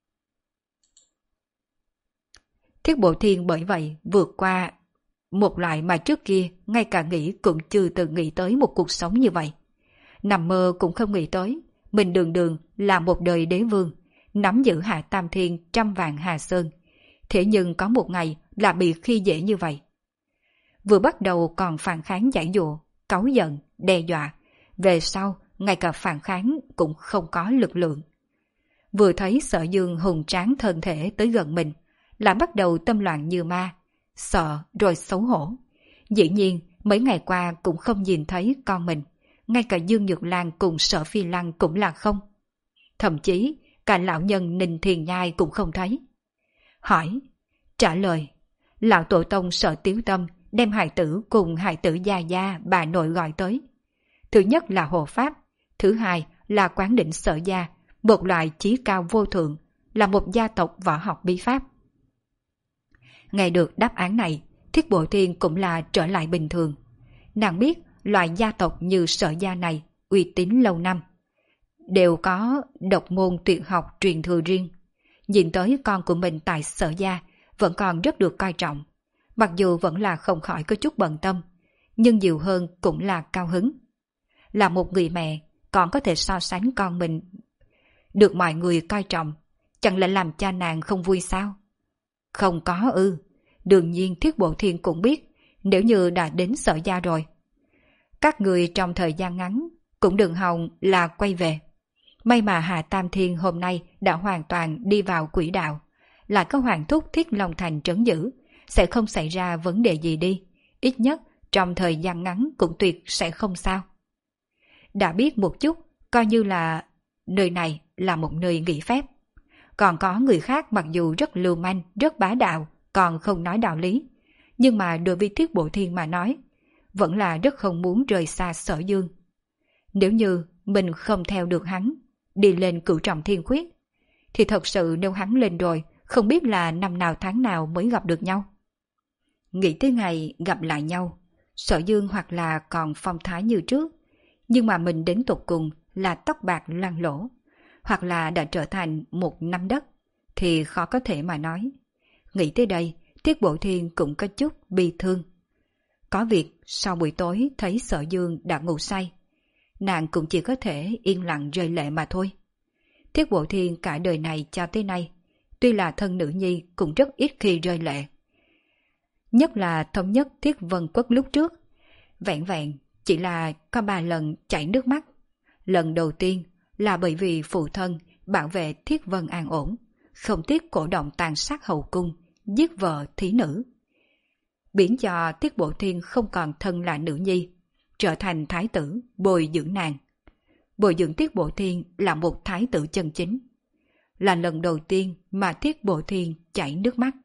Thiết Bộ Thiên bởi vậy vượt qua một loại mà trước kia ngay cả nghĩ cũng chưa từng nghĩ tới một cuộc sống như vậy. Nằm mơ cũng không nghĩ tới, mình đường đường là một đời đế vương, nắm giữ Hạ Tam Thiên trăm vạn Hà Sơn. Thế nhưng có một ngày là bị khi dễ như vậy. Vừa bắt đầu còn phản kháng giải dụa, cáu giận, đe dọa, về sau ngay cả phản kháng cũng không có lực lượng. Vừa thấy Sở Dương hùng tráng thân thể tới gần mình, là bắt đầu tâm loạn như ma, sợ rồi xấu hổ. Dĩ nhiên mấy ngày qua cũng không nhìn thấy con mình, ngay cả Dương Nhược Lan cùng Sở Phi Lăng cũng là không. Thậm chí cả lão nhân Ninh Thiền Nhai cũng không thấy. Hỏi, trả lời, lão tổ tông Sở Tiếu Tâm đem hài tử cùng hài tử gia gia bà nội gọi tới. Thứ nhất là hộ pháp, thứ hai là quán đỉnh Sở gia, một loại chí cao vô thượng, là một gia tộc võ học bí pháp. Nghe được đáp án này, Thiết Bộ Thiên cũng là trở lại bình thường. Nàng biết loại gia tộc như Sở gia này uy tín lâu năm, đều có độc môn tuyệt học truyền thừa riêng. Nhìn tới con của mình tại Sở gia vẫn còn rất được coi trọng. Mặc dù vẫn là không khỏi có chút bận tâm, nhưng nhiều hơn cũng là cao hứng. Là một người mẹ còn có thể so sánh con mình được mọi người coi trọng, chẳng lẽ làm cha nàng không vui sao? Không có ư. Đương nhiên Thiết Bộ Thiên cũng biết, nếu như đã đến Sở gia rồi, các người trong thời gian ngắn cũng đừng hòng là quay về. May mà Hạ Tam Thiên hôm nay đã hoàn toàn đi vào quỹ đạo, lại có Hoàng thúc Thiết Long Thành trấn giữ, sẽ không xảy ra vấn đề gì đi, ít nhất trong thời gian ngắn cũng tuyệt sẽ không sao. Đã biết một chút, coi như là nơi này là một nơi nghỉ phép. Còn có người khác mặc dù rất lưu manh, rất bá đạo, còn không nói đạo lý. Nhưng mà đối với Thiết Bộ Thiên mà nói, vẫn là rất không muốn rời xa Sở Dương. Nếu như mình không theo được hắn, đi lên Cửu Trọng Thiên Khuyết, thì thật sự nếu hắn lên rồi, không biết là năm nào tháng nào mới gặp được nhau. Nghĩ tới ngày gặp lại nhau, Sở Dương hoặc là còn phong thái như trước, nhưng mà mình đến tột cùng là tóc bạc loang lỗ, hoặc là đã trở thành một nắm đất, thì khó có thể mà nói. Nghĩ tới đây, Tiết Bộ Thiên cũng có chút bi thương. Có việc sau buổi tối thấy Sở Dương đã ngủ say, nàng cũng chỉ có thể yên lặng rơi lệ mà thôi. Tiết Bộ Thiên cả đời này cho tới nay, tuy là thân nữ nhi cũng rất ít khi rơi lệ. Nhất là thống nhất Thiết Vân Quốc lúc trước, vẹn vẹn chỉ là có ba lần chảy nước mắt. Lần đầu tiên là bởi vì phụ thân bảo vệ Thiết Vân an ổn, không tiếc cổ động tàn sát hậu cung, giết vợ thí nữ, biến cho Tiết Bộ Thiên không còn thân là nữ nhi, trở thành thái tử bồi dưỡng nàng. Bồi dưỡng Tiết Bộ Thiên là một thái tử chân chính. Là lần đầu tiên mà Tiết Bộ Thiên chảy nước mắt.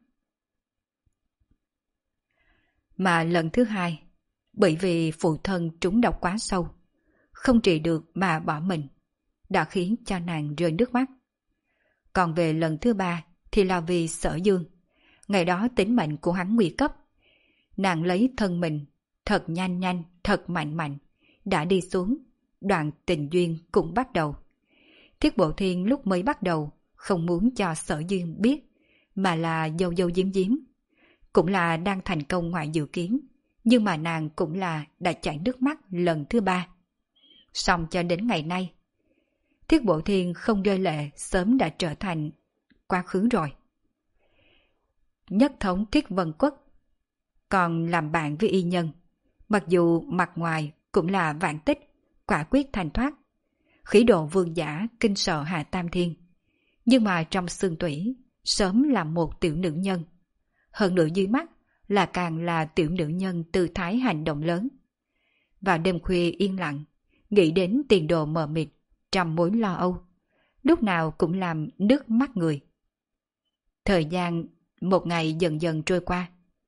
Mà lần thứ hai, bởi vì phụ thân trúng độc quá sâu, không trị được mà bỏ mình, đã khiến cho nàng rơi nước mắt. Còn về lần thứ ba thì là vì Sở Dương. Ngày đó tính mệnh của hắn nguy cấp. Nàng lấy thân mình, thật nhanh nhanh, thật mạnh mạnh, đã đi xuống, đoạn tình duyên cũng bắt đầu. Thiết Bộ Thiên lúc mới bắt đầu, không muốn cho Sở Dương biết, mà là dâu dâu diếm diếm. Cũng là đang thành công ngoài dự kiến, nhưng mà nàng cũng là đã chảy nước mắt lần thứ ba. Xong cho đến ngày nay, Thiết Bộ Thiên không rơi lệ sớm đã trở thành quá khứ rồi. Nhất thống Thiết Vân Quốc, còn làm bạn với y nhân, mặc dù mặt ngoài cũng là vạn tích, quả quyết thanh thoát, khí độ vương giả kinh sợ Hạ Tam Thiên, nhưng mà trong xương tủy sớm là một tiểu nữ nhân. Hơn nữa dưới mắt là càng là tiểu nữ nhân tư thái hành động lớn. Vào đêm khuya yên lặng, nghĩ đến tiền đồ mờ mịt, trăm mối lo âu, lúc nào cũng làm nước mắt người. Thời gian một ngày dần dần trôi qua.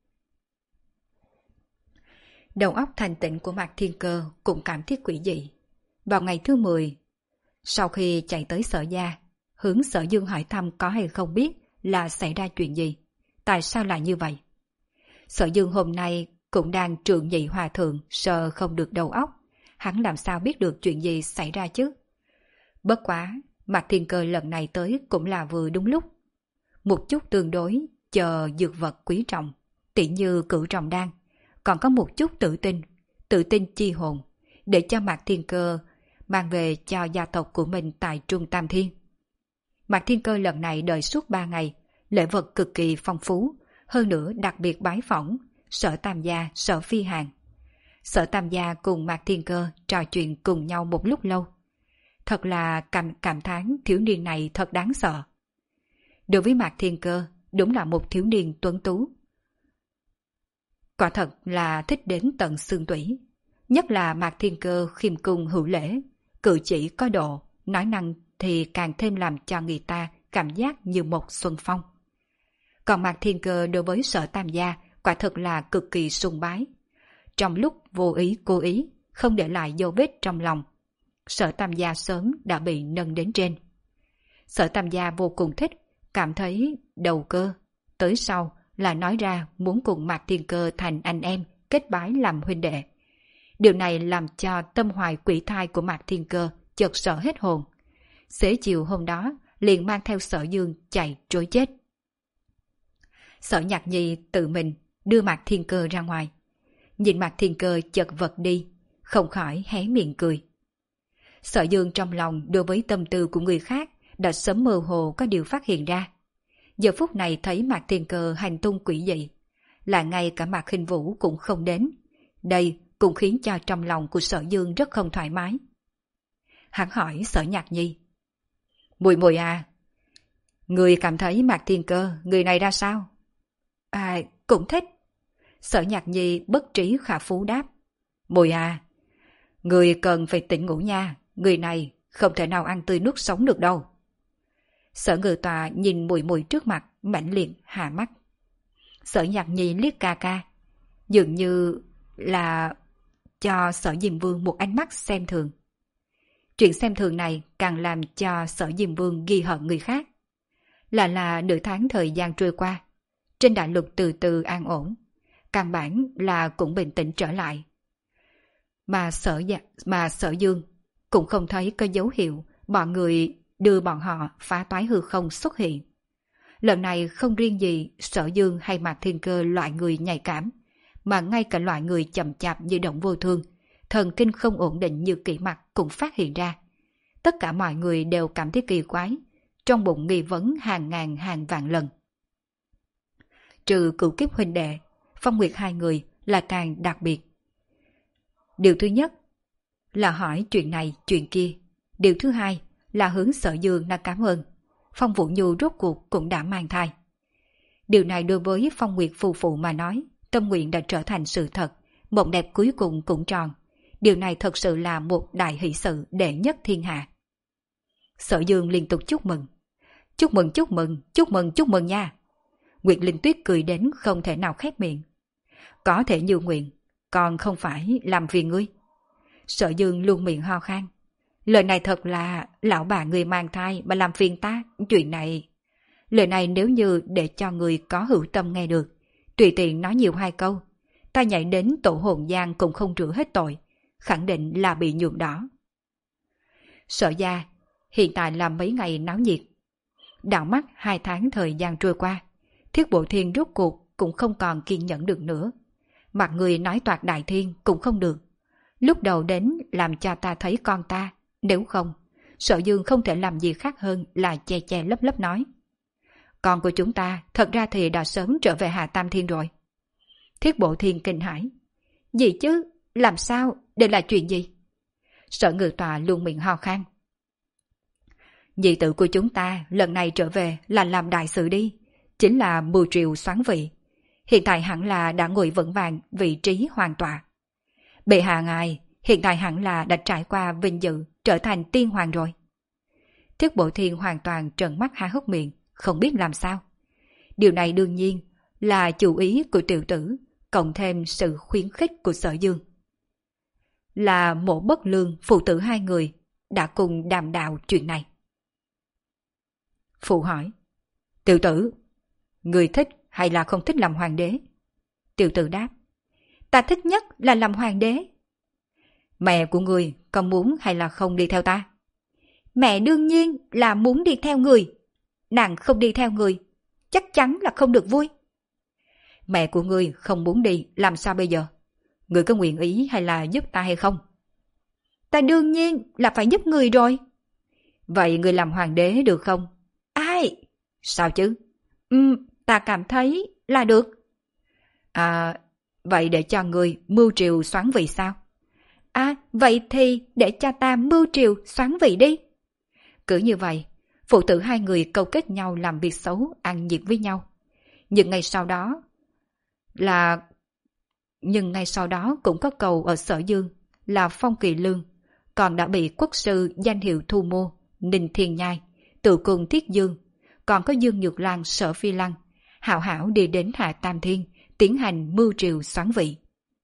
Đầu óc thành tịnh của Mạc Thiên Cơ cũng cảm thấy quỷ dị. Vào ngày thứ mười, sau khi chạy tới Sở gia, hướng Sở Dương hỏi thăm có hay không biết là xảy ra chuyện gì, tại sao lại như vậy. Sở Dương hôm nay cũng đang trượng nhị hòa thượng, sợ không được đầu óc, hắn làm sao biết được chuyện gì xảy ra chứ. Bất quá, Mạc Thiên Cơ lần này tới cũng là vừa đúng lúc. Một chút tương đối, chờ dược vật quý trọng, tỉ như Cửu Trọng Đan, còn có một chút tự tin, tự tin chi hồn, để cho Mạc Thiên Cơ mang về cho gia tộc của mình tại Trung Tam Thiên. Mạc Thiên Cơ lần này đợi suốt ba ngày, lễ vật cực kỳ phong phú, hơn nữa đặc biệt bái phỏng Sở Tam gia, Sở Phi Hàn. Sở Tam gia cùng Mạc Thiên Cơ trò chuyện cùng nhau một lúc lâu. Thật là cảm, cảm thán thiếu niên này thật đáng sợ. Đối với Mạc Thiên Cơ, đúng là một thiếu niên tuấn tú. Quả thật là thích đến tận xương tủy. Nhất là Mạc Thiên Cơ khiêm cung hữu lễ, cử chỉ có độ, nói năng thì càng thêm làm cho người ta cảm giác như một xuân phong. Còn Mạc Thiên Cơ đối với Sở Tam gia quả thật là cực kỳ sùng bái. Trong lúc vô ý cố ý, không để lại dấu vết trong lòng, Sở Tam gia sớm đã bị nâng đến trên. Sở Tam gia vô cùng thích, cảm thấy đầu cơ, tới sau là nói ra muốn cùng Mạc Thiên Cơ thành anh em, kết bái làm huynh đệ. Điều này làm cho tâm hoài quỷ thai của Mạc Thiên Cơ chợt sợ hết hồn. Xế chiều hôm đó liền mang theo Sở Dương chạy trối chết. Sở Nhạc Nhi tự mình đưa Mạc Thiên Cơ ra ngoài. Nhìn Mạc Thiên Cơ chợt vật đi, không khỏi hé miệng cười. Sở Dương trong lòng đối với tâm tư của người khác đã sớm mơ hồ có điều phát hiện ra. Giờ phút này thấy Mạc Thiên Cơ hành tung quỷ dị, là ngay cả Mạc Khinh Vũ cũng không đến. Đây cũng khiến cho trong lòng của Sở Dương rất không thoải mái. Hắn hỏi Sở Nhạc Nhi: Mùi mùi à, người cảm thấy Mạc Thiên Cơ người này ra sao? À, cũng thích. Sở Nhạc Nhi bất trí khả phú đáp: Mùi à, người cần phải tỉnh ngủ nha, người này không thể nào ăn tươi nuốt sống được đâu. Sở Ngự Tọa nhìn muội muội trước mặt, mãnh liệt hạ mắt. Sở Nhạc Nhi liếc ca ca, dường như là cho Sở Diêm Vương một ánh mắt xem thường. Chuyện xem thường này càng làm cho Sở Diêm Vương ghi hận người khác. Là là nửa tháng thời gian trôi qua, trên đại lục từ từ an ổn, căn bản là cũng bình tĩnh trở lại. Mà Sở dạ, mà Sở Dương cũng không thấy có dấu hiệu bọn người đưa bọn họ phá toái hư không xuất hiện. Lần này không riêng gì Sở Dương hay Mạc Thiên Cơ loại người nhạy cảm, mà ngay cả loại người chậm chạp như Động Vô Thương, thần kinh không ổn định như Kỷ Mặc cũng phát hiện ra. Tất cả mọi người đều cảm thấy kỳ quái, trong bụng nghi vấn hàng ngàn hàng vạn lần. Trừ Cửu Kiếp huynh đệ, Phong Nguyệt hai người là càng đặc biệt. Điều thứ nhất là hỏi chuyện này chuyện kia. Điều thứ hai là hướng Sở Dương đã cảm ơn. Phong Vũ Nhu rốt cuộc cũng đã mang thai. Điều này đối với Phong Nguyệt phù phụ mà nói, tâm nguyện đã trở thành sự thật, mộng đẹp cuối cùng cũng tròn. Điều này thật sự là một đại hỷ sự đệ nhất thiên hạ. Sở Dương liên tục chúc mừng. Chúc mừng, chúc mừng, chúc mừng, chúc mừng nha. Nguyệt Linh Tuyết cười đến không thể nào khép miệng. Có thể như nguyện, còn không phải làm vì ngươi. Sở Dương luôn miệng ho khan. Lời này thật là lão bà người mang thai mà làm phiền ta, chuyện này. Lời này nếu như để cho người có hữu tâm nghe được, tùy tiện nói nhiều hai câu, ta nhảy đến tổ hồn giang cũng không rửa hết tội, khẳng định là bị nhuộm đỏ. Sở gia hiện tại là mấy ngày náo nhiệt. Đảo mắt hai tháng thời gian trôi qua, Thiết Bộ Thiên rốt cuộc cũng không còn kiên nhẫn được nữa. Mặt người nói toạc đại thiên cũng không được. Lúc đầu đến làm cho ta thấy con ta, nếu không, Sở Dương không thể làm gì khác hơn là che che lấp lấp nói. Con của chúng ta thật ra thì đã sớm trở về Hạ Tam Thiên rồi. Thiết Bộ Thiên kinh hãi. Gì chứ? Làm sao? Đây là chuyện gì? Sở Ngự Tọa luôn miệng ho khan. Nhị tử của chúng ta lần này trở về là làm đại sự đi, chính là mưu triều soán vị. Hiện tại hẳn là đã ngồi vững vàng vị trí hoàng tọa. Bệ hạ ngài hiện tại hẳn là đã trải qua vinh dự trở thành tiên hoàng rồi. Thiết Bộ Thiên hoàn toàn trợn mắt há hốc miệng, không biết làm sao. Điều này đương nhiên là chủ ý của tiểu tử, cộng thêm sự khuyến khích của Sở Dương. Là Mộ Bất Lương phụ tử hai người đã cùng đàm đạo chuyện này. Phụ hỏi, tiểu tử, người thích hay là không thích làm hoàng đế? Tiểu tử đáp, ta thích nhất là làm hoàng đế. Mẹ của người có muốn hay là không đi theo ta? Mẹ đương nhiên là muốn đi theo người. Nàng không đi theo người, chắc chắn là không được vui. Mẹ của ngươi không muốn đi, làm sao bây giờ? Ngươi có nguyện ý hay là giúp ta hay không? Ta đương nhiên là phải giúp người rồi. Vậy ngươi làm hoàng đế được không? Ai? Sao chứ? Ừ, ta cảm thấy là được. À, vậy để cho ngươi mưu triều soán vị sao? À, vậy thì để cho ta mưu triều soán vị đi. Cứ như vậy, phụ tử hai người câu kết nhau làm việc xấu, ăn nhiệt với nhau. Nhưng ngay sau đó là... Nhưng ngay sau đó cũng có cầu ở Sở Dương là Phong Kỳ Lương, còn đã bị quốc sư danh hiệu thu mua, Ninh Thiên Nhai, tự cùng Thiết Dương, còn có Dương Nhược Lan, Sở Phi Lăng, hảo hảo đi đến Hạ Tam Thiên, tiến hành mưu triều soán vị.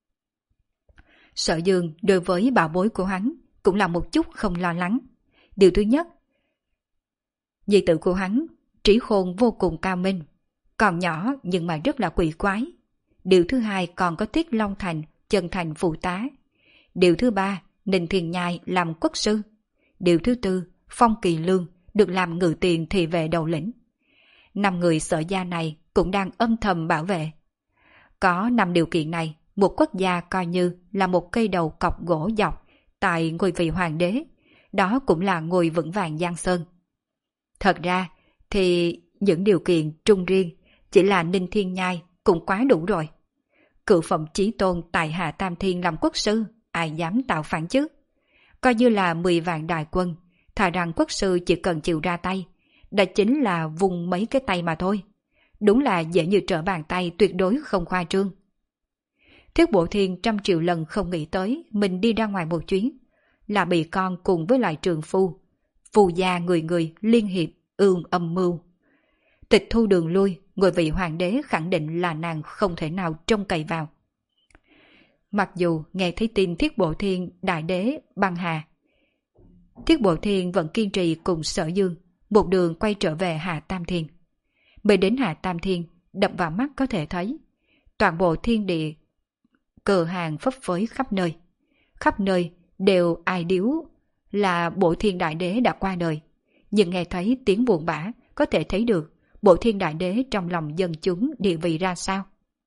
Sở Dương đối với bảo bối của hắn cũng là một chút không lo lắng. Điều thứ nhất, nhi tử của hắn trí khôn vô cùng cao minh, còn nhỏ nhưng mà rất là quỷ quái. Điều thứ hai còn có Tiết Long Thành, Chân Thành phụ tá. Điều thứ ba, Ninh Thiên Nhai làm quốc sư. Điều thứ tư, Phong Kỳ Lương được làm ngự tiền thị vệ đầu lĩnh. Năm người Sở gia này cũng đang âm thầm bảo vệ. Có năm điều kiện này, một quốc gia coi như là một cây đầu cọc gỗ dọc tại ngôi vị hoàng đế, đó cũng là ngôi vững vàng Giang Sơn. Thật ra thì những điều kiện trung riêng chỉ là Ninh Thiên Nhai cũng quá đủ rồi. Cựu phẩm chí tôn tại Hạ Tam Thiên làm quốc sư, ai dám tạo phản chứ? Coi như là mười vạn đại quân, thà rằng quốc sư chỉ cần chịu ra tay, đó chính là vùng mấy cái tay mà thôi. Đúng là dễ như trở bàn tay, tuyệt đối không khoa trương. Thiết Bộ Thiên trăm triệu lần không nghĩ tới mình đi ra ngoài một chuyến, là bị con cùng với lại trường phu phù gia người người liên hiệp ương âm mưu. Tịch thu đường lui, ngôi vị hoàng đế khẳng định là nàng không thể nào trông cậy vào. Mặc dù nghe thấy tin Thiết Bộ Thiên đại đế băng hà, Thiết Bộ Thiên vẫn kiên trì cùng Sở Dương, một đường quay trở về Hạ Tam Thiên. Mới đến Hạ Tam Thiên, đập vào mắt có thể thấy toàn bộ thiên địa cờ hàng phấp phới khắp nơi. Khắp nơi đều ai điếu là Bộ Thiên Đại Đế đã qua đời. Nhưng nghe thấy tiếng buồn bã có thể thấy được Bộ Thiên Đại Đế trong lòng dân chúng địa vị ra sao.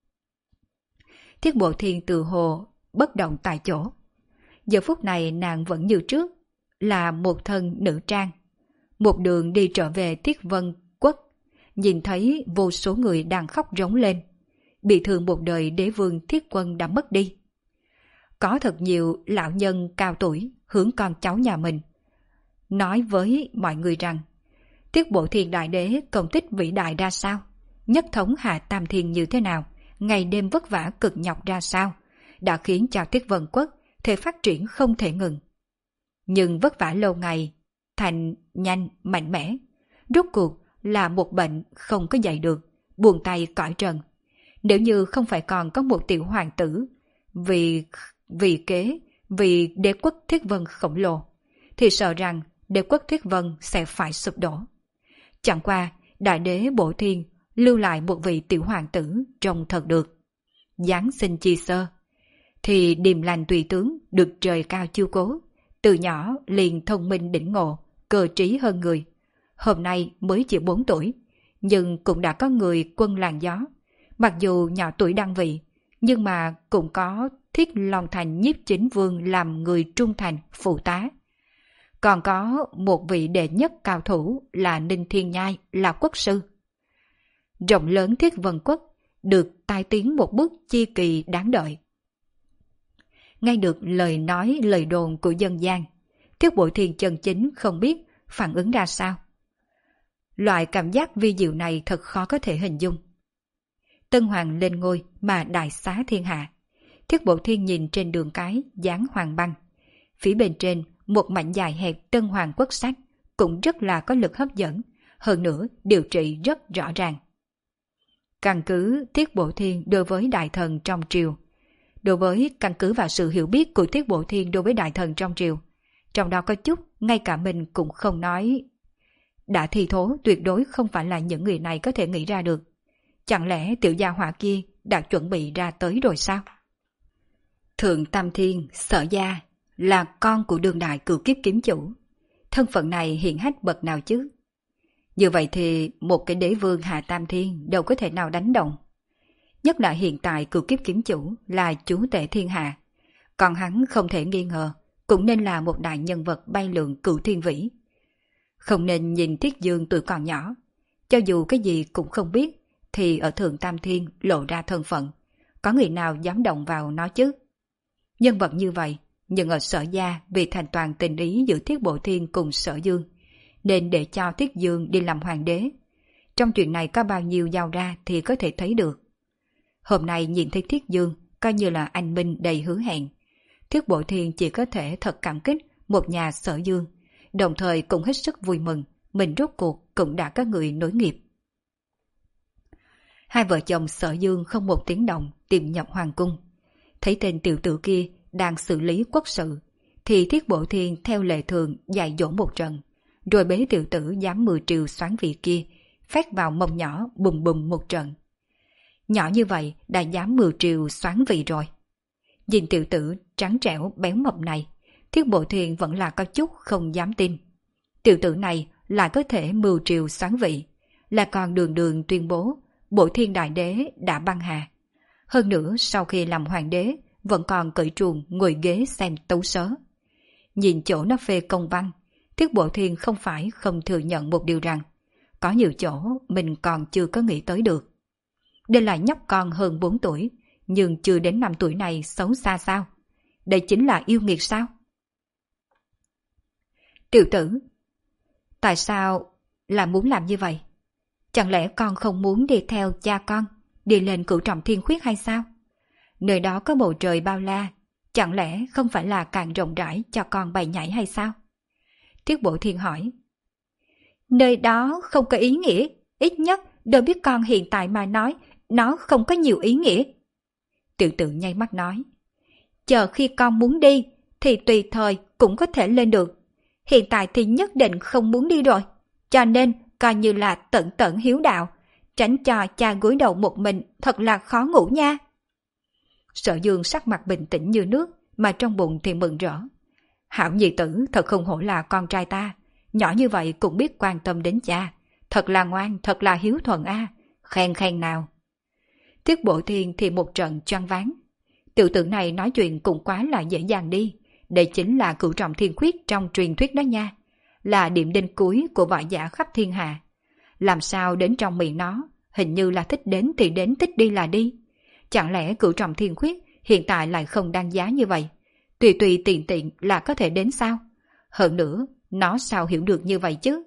Thiết Bộ Thiên từ hồ bất động tại chỗ. Giờ phút này nàng vẫn như trước, là một thân nữ trang. Một đường đi trở về Thiết Vân Quốc, nhìn thấy vô số người đang khóc rống lên. Bị thương một đời đế vương Thiết Quân đã mất đi. Có thật nhiều lão nhân cao tuổi hướng con cháu nhà mình, nói với mọi người rằng Thiết Bộ Thiên Đại Đế công tích vĩ đại ra sao, nhất thống Hạ Tam Thiên như thế nào, ngày đêm vất vả cực nhọc ra sao, đã khiến cho Thiết Vân Quốc thể phát triển không thể ngừng. Nhưng vất vả lâu ngày, thành nhanh mạnh mẽ, rốt cuộc là một bệnh không có dạy được, buông tay cõi trần. Nếu như không phải còn có một tiểu hoàng tử vì vì kế vì đế quốc Thiết Vân khổng lồ, thì sợ rằng đế quốc Thiết Vân sẽ phải sụp đổ. Chẳng qua đại đế Bộ Thiên lưu lại một vị tiểu hoàng tử trông thật được, giáng sinh chi sơ, thì điềm lành tùy tướng được trời cao chiêu cố, từ nhỏ liền thông minh đỉnh ngộ, cơ trí hơn người. Hôm nay mới chỉ bốn tuổi, nhưng cũng đã có người quân làng gió. Mặc dù nhỏ tuổi đăng vị, nhưng mà cũng có Thiết Long Thành Nhiếp Chính Vương làm người trung thành phụ tá. Còn có một vị đệ nhất cao thủ là Ninh Thiên Nhai là quốc sư. Rộng lớn Thiết Vân Quốc được tai tiếng một bước chi kỳ đáng đợi. Nghe được lời nói lời đồn của dân gian, Thiết Bộ Thiên chân chính không biết phản ứng ra sao. Loại cảm giác vi diệu này thật khó có thể hình dung. Tân Hoàng lên ngôi mà đại xá thiên hạ. Thiết Bộ Thiên nhìn trên đường cái dán hoàng băng. Phía bên trên một mảnh dài hẹp Tân Hoàng quốc sách cũng rất là có lực hấp dẫn, hơn nữa điều trị rất rõ ràng. Căn cứ Thiết Bộ Thiên đối với đại thần trong triều, đối với căn cứ vào sự hiểu biết của Thiết Bộ Thiên đối với đại thần trong triều, trong đó có chút ngay cả mình cũng không nói. Đã thi thố tuyệt đối không phải là những người này có thể nghĩ ra được. Chẳng lẽ tiểu gia hỏa kia đã chuẩn bị ra tới rồi sao? Thượng Tam Thiên, Sở Gia là con của đương đại cửu kiếp kiếm chủ. Thân phận này hiển hách bậc nào chứ? Như vậy thì một cái đế vương Hạ Tam Thiên đâu có thể nào đánh động. Nhất là hiện tại cửu kiếp kiếm chủ là chúa tể thiên hạ. Còn hắn không thể nghi ngờ cũng nên là một đại nhân vật bay lượn cửu thiên vĩ. Không nên nhìn Thiết Dương tuổi còn nhỏ, cho dù cái gì cũng không biết, thì ở Thượng Tam Thiên lộ ra thân phận, có người nào dám động vào nó chứ? Nhân vật như vậy, nhưng ở Sở Gia vì thành toàn tình ý giữa Thiết Bộ Thiên cùng Sở Dương, nên để cho Thiết Dương đi làm hoàng đế. Trong chuyện này có bao nhiêu giao ra thì có thể thấy được. Hôm nay nhìn thấy Thiết Dương coi như là anh minh đầy hứa hẹn. Thiết Bộ Thiên chỉ có thể thật cảm kích một nhà Sở Dương, đồng thời cũng hết sức vui mừng mình rốt cuộc cũng đã có người nối nghiệp. Hai vợ chồng Sở Dương không một tiếng động tìm nhập hoàng cung. Thấy tên tiểu tử kia đang xử lý quốc sự, thì Thiết Bộ Thiên theo lệ thường dạy dỗ một trận, rồi bế tiểu tử dám mười triều xoán vị kia phét vào mông nhỏ bùm bùm một trận. Nhỏ như vậy đã dám mười triều xoán vị rồi. Nhìn tiểu tử trắng trẻo béo mập này, Thiết Bộ Thiên vẫn là có chút không dám tin. Tiểu tử này lại có thể mưu triều xoán vị, là còn đường đường tuyên bố Bộ Thiên Đại Đế đã băng hà. Hơn nữa sau khi làm hoàng đế vẫn còn cởi truồng ngồi ghế xem tấu sớ. Nhìn chỗ nó phê công văn, Thiết Bộ Thiên không phải không thừa nhận một điều rằng có nhiều chỗ mình còn chưa có nghĩ tới được. Đây là nhóc con hơn bốn tuổi, nhưng chưa đến năm tuổi này xấu xa sao? Đây chính là yêu nghiệt sao? Tiểu tử, tại sao là muốn làm như vậy? Chẳng lẽ con không muốn đi theo cha con, đi lên cửu trọng thiên khuyết hay sao? Nơi đó có bầu trời bao la, chẳng lẽ không phải là càng rộng rãi cho con bày nhảy hay sao? Tiết Bổ Thiên hỏi. Nơi đó không có ý nghĩa, ít nhất đối với con hiện tại mà nói, nó không có nhiều ý nghĩa. Tiểu Tử nháy mắt nói. Chờ khi con muốn đi, thì tùy thời cũng có thể lên được. Hiện tại thì nhất định không muốn đi rồi, cho nên coi như là tận tận hiếu đạo, tránh cho cha gối đầu một mình thật là khó ngủ nha. Sở Dương sắc mặt bình tĩnh như nước, mà trong bụng thì mừng rỡ. Hảo nhi tử thật không hổ là con trai ta, nhỏ như vậy cũng biết quan tâm đến cha, thật là ngoan, thật là hiếu thuận a, à. Khen khen nào. Tiết Bổ Thiên thì một trận choáng váng. Tiểu tử này nói chuyện cũng quá là dễ dàng đi. Đây chính là cửu trọng thiên khuyết trong truyền thuyết đó nha, là điểm đinh cuối của võ giả khắp thiên hạ. Làm sao đến trong miệng nó, hình như là thích đến thì đến, thích đi là đi. Chẳng lẽ cửu trọng thiên khuyết hiện tại lại không đáng giá như vậy, tùy tùy tiện tiện là có thể đến sao? Hơn nữa, nó sao hiểu được như vậy chứ?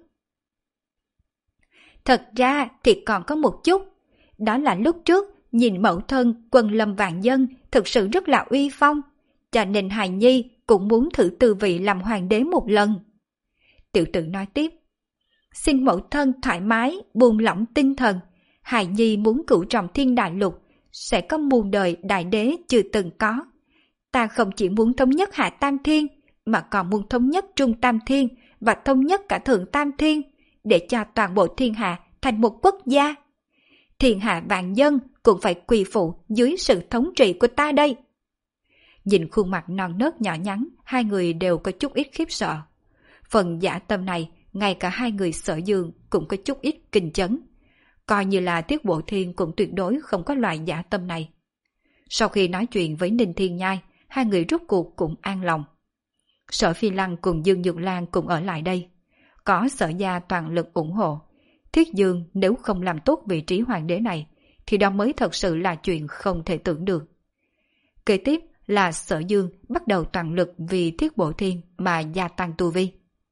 Thật ra thì còn có một chút, đó là lúc trước nhìn mẫu thân quân lâm vạn dân thực sự rất là uy phong, cho nên hài nhi cũng muốn thử tư vị làm hoàng đế một lần. Tiểu Tử nói tiếp. Xin mẫu thân thoải mái, buông lỏng tinh thần, hài nhi muốn cửu trọng thiên đại lục sẽ có muôn đời đại đế chưa từng có. Ta không chỉ muốn thống nhất hạ tam thiên, mà còn muốn thống nhất trung tam thiên và thống nhất cả thượng tam thiên, để cho toàn bộ thiên hạ thành một quốc gia. Thiên hạ vạn dân cũng phải quỳ phụ dưới sự thống trị của ta đây. Nhìn khuôn mặt non nớt nhỏ nhắn, hai người đều có chút ít khiếp sợ. Phần dã tâm này, ngay cả hai người Sở Dương cũng có chút ít kinh chấn. Coi như là Tiết Bổ Thiên cũng tuyệt đối không có loại dã tâm này. Sau khi nói chuyện với Ninh Thiên Nhai, hai người rút cuộc cũng an lòng. Sở Phi Lăng cùng Dương Nhược Lan cùng ở lại đây. Có Sở gia toàn lực ủng hộ. Thiết Dương nếu không làm tốt vị trí hoàng đế này, thì đó mới thật sự là chuyện không thể tưởng được. Kế tiếp là Sở Dương bắt đầu toàn lực vì Thiết Bổ Thiên mà gia tăng tu vi.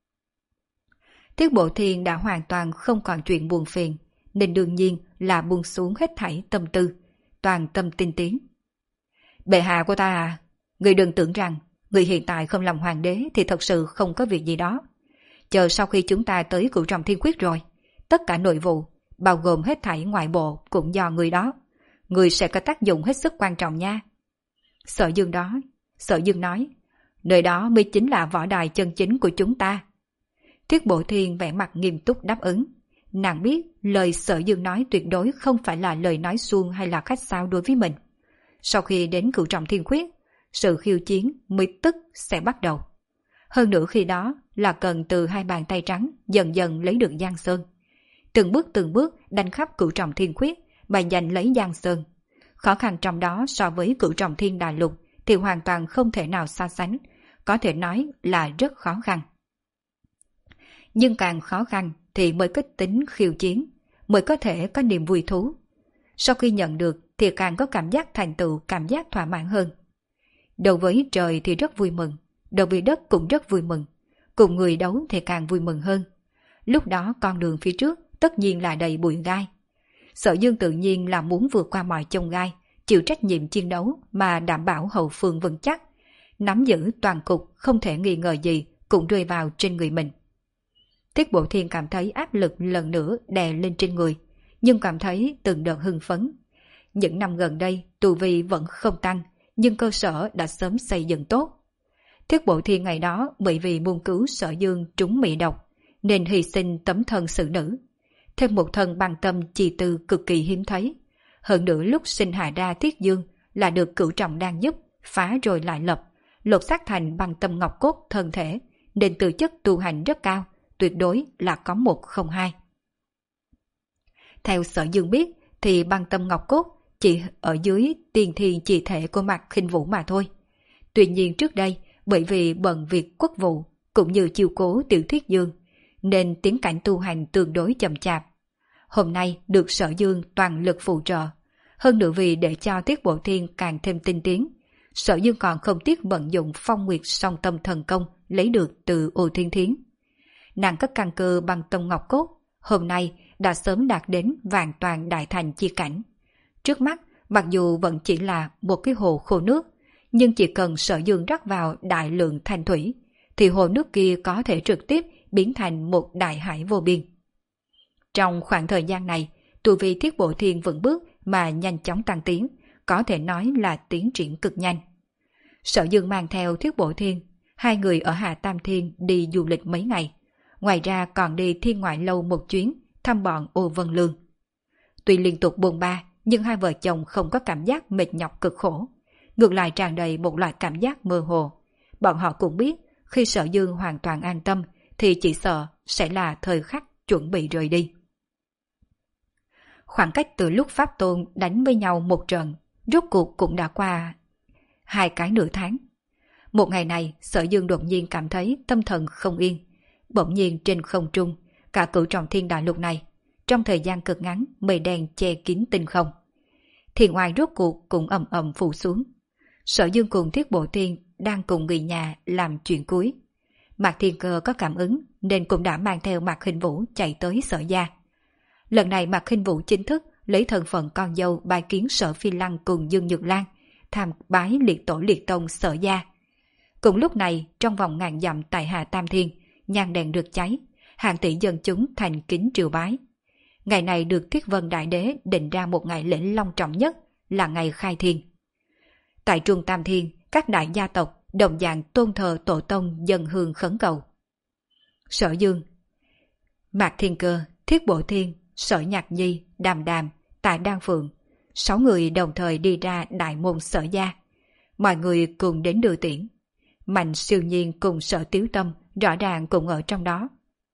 Thiết Bổ Thiên đã hoàn toàn không còn chuyện buồn phiền, nên đương nhiên là buông xuống hết thảy tâm tư, toàn tâm tinh tiến. Bệ hạ của ta à, người đừng tưởng rằng người hiện tại không làm hoàng đế thì thật sự không có việc gì đó. Chờ sau khi chúng ta tới cửu trọng thiên quyết rồi, tất cả nội vụ, bao gồm hết thảy ngoại bộ cũng do người đó. Người sẽ có tác dụng hết sức quan trọng nha. Sở Dương đó, Sở Dương nói, nơi đó mới chính là võ đài chân chính của chúng ta. Thiết Bổ Thiên vẻ mặt nghiêm túc đáp ứng. Nàng biết lời Sở Dương nói tuyệt đối không phải là lời nói suông hay là khách sáo đối với mình. Sau khi đến cửu trọng thiên khuyết, sự khiêu chiến mới tức sẽ bắt đầu. Hơn nữa khi đó là cần từ hai bàn tay trắng dần dần lấy được Giang Sơn. Từng bước từng bước đánh khắp cửu trọng thiên khuyết mà giành lấy Giang Sơn. Khó khăn trong đó so với cửu trọng thiên đại lục thì hoàn toàn không thể nào so sánh, có thể nói là rất khó khăn. Nhưng càng khó khăn thì mới có tính khiêu chiến, mới có thể có niềm vui thú. Sau khi nhận được thì càng có cảm giác thành tựu, cảm giác thỏa mãn hơn. Đối với trời thì rất vui mừng, đối với đất cũng rất vui mừng, cùng người đấu thì càng vui mừng hơn. Lúc đó con đường phía trước tất nhiên là đầy bụi gai. Sở Dương tự nhiên là muốn vượt qua mọi chông gai, chịu trách nhiệm chiến đấu mà đảm bảo hậu phương vững chắc, nắm giữ toàn cục không thể nghi ngờ gì cũng rơi vào trên người mình. Thiết Bổ Thiên cảm thấy áp lực lần nữa đè lên trên người, nhưng cảm thấy từng đợt hưng phấn. Những năm gần đây tu vi vẫn không tăng, nhưng cơ sở đã sớm xây dựng tốt. Thiết Bổ Thiên ngày đó bởi vì muốn cứu Sở Dương trúng mị độc, nên hy sinh tấm thân xử nữ. Thêm một thân bằng tâm trì tư cực kỳ hiếm thấy. Hơn nữa lúc sinh hạ ra Thiết Dương là được cửu trọng đang giúp, phá rồi lại lập, lột xác thành bằng tâm ngọc cốt thân thể, nên tư chất tu hành rất cao, tuyệt đối là có một không hai. Theo Sở Dương biết thì băng tâm ngọc cốt chỉ ở dưới tiền thiên chỉ thể của Mạc Khinh Vũ mà thôi. Tuy nhiên trước đây bởi vì bận việc quốc vụ cũng như chiều cố Tiểu Thiết Dương nên tiến cảnh tu hành tương đối chậm chạp. Hôm nay được Sở Dương toàn lực phụ trợ, hơn nữa vì để cho Thiết Bổ Thiên càng thêm tinh tiến, Sở Dương còn không tiếc vận dụng Phong Nguyệt song tâm thần công lấy được từ Ô Thiên Thiến. Nàng có căn cơ bằng tâm ngọc cốt, hôm nay đã sớm đạt đến vạn toàn đại thành chi cảnh. Trước mắt, mặc dù vẫn chỉ là một cái hồ khô nước, nhưng chỉ cần Sở Dương rắc vào đại lượng thanh thủy, thì hồ nước kia có thể trực tiếp biến thành một đại hải vô biên. Trong khoảng thời gian này, tu vi Thiết Bộ Thiên vững bước mà nhanh chóng tăng tiến, có thể nói là tiến triển cực nhanh. Sở Dương mang theo Thiết Bộ Thiên, hai người ở Hạ Tam Thiên đi du lịch mấy ngày, ngoài ra còn đi Thiên Ngoại Lâu một chuyến thăm bọn Ô Vân Lương. Tuy liên tục buồn ba, nhưng hai vợ chồng không có cảm giác mệt nhọc cực khổ, ngược lại tràn đầy một loại cảm giác mơ hồ. Bọn họ cũng biết, khi Sở Dương hoàn toàn an tâm, thì chỉ sợ sẽ là thời khắc chuẩn bị rời đi. Khoảng cách từ lúc Pháp Tôn đánh với nhau một trận, rốt cuộc cũng đã qua hai cái nửa tháng. Một ngày này, Sở Dương đột nhiên cảm thấy tâm thần không yên. Bỗng nhiên trên không trung, cả cửu trọng thiên đại lục này, trong thời gian cực ngắn, mây đen che kín tinh không. Thiên oai rốt cuộc cũng ầm ầm phủ xuống. Sở Dương cùng Thiết Bộ Thiên đang cùng người nhà làm chuyện cuối. Mạc Thiên Cơ có cảm ứng nên cũng đã mang theo Mạc Khinh Vũ chạy tới Sở gia. Lần này Mạc Khinh Vũ chính thức lấy thân phận con dâu bài kiến Sở Phi Lăng cùng Dương Nhược Lan, tham bái liệt tổ liệt tông Sở gia. Cùng lúc này, trong vòng ngàn dặm tại Hạ Tam Thiên, nhang đèn được cháy, hàng tỷ dân chúng thành kính triều bái. Ngày này được Thiết Vân Đại Đế định ra một ngày lễ long trọng nhất là ngày khai thiên. Tại Trung Tam Thiên, các đại gia tộc đồng dạng tôn thờ tổ tông dân hương khấn cầu. Sở Dương, Mạc Thiên Cơ, Thiết Bộ Thiên, Sở Nhạc Nhi, Đàm Đàm, Tạ Đan Phượng, sáu người đồng thời đi ra đại môn Sở gia. Mọi người cùng đến đưa tiễn. Mạnh Siêu Nhiên cùng Sở Tiếu Tâm rõ ràng cũng ở trong đó.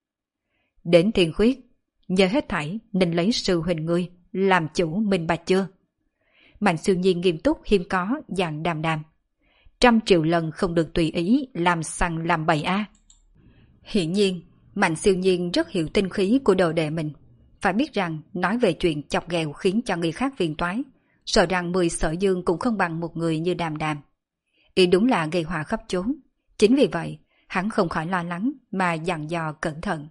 Đến Thiên Khuyết, nhớ hết thảy nên lấy sư huynh ngươi làm chủ minh bạch chưa? Mạnh Siêu Nhiên nghiêm túc hiếm có dặn Đàm Đàm. Trăm triệu lần không được tùy ý làm sằng làm bậy a. Hiển nhiên, Mạnh Siêu Nhiên rất hiểu tinh khí của đồ đệ mình. Phải biết rằng nói về chuyện chọc ghẹo khiến cho người khác phiền toái, sợ rằng mười Sở Dương cũng không bằng một người như Đàm Đàm. Ý đúng là gây họa khắp chốn. Chính vì vậy, hắn không khỏi lo lắng mà dặn dò cẩn thận.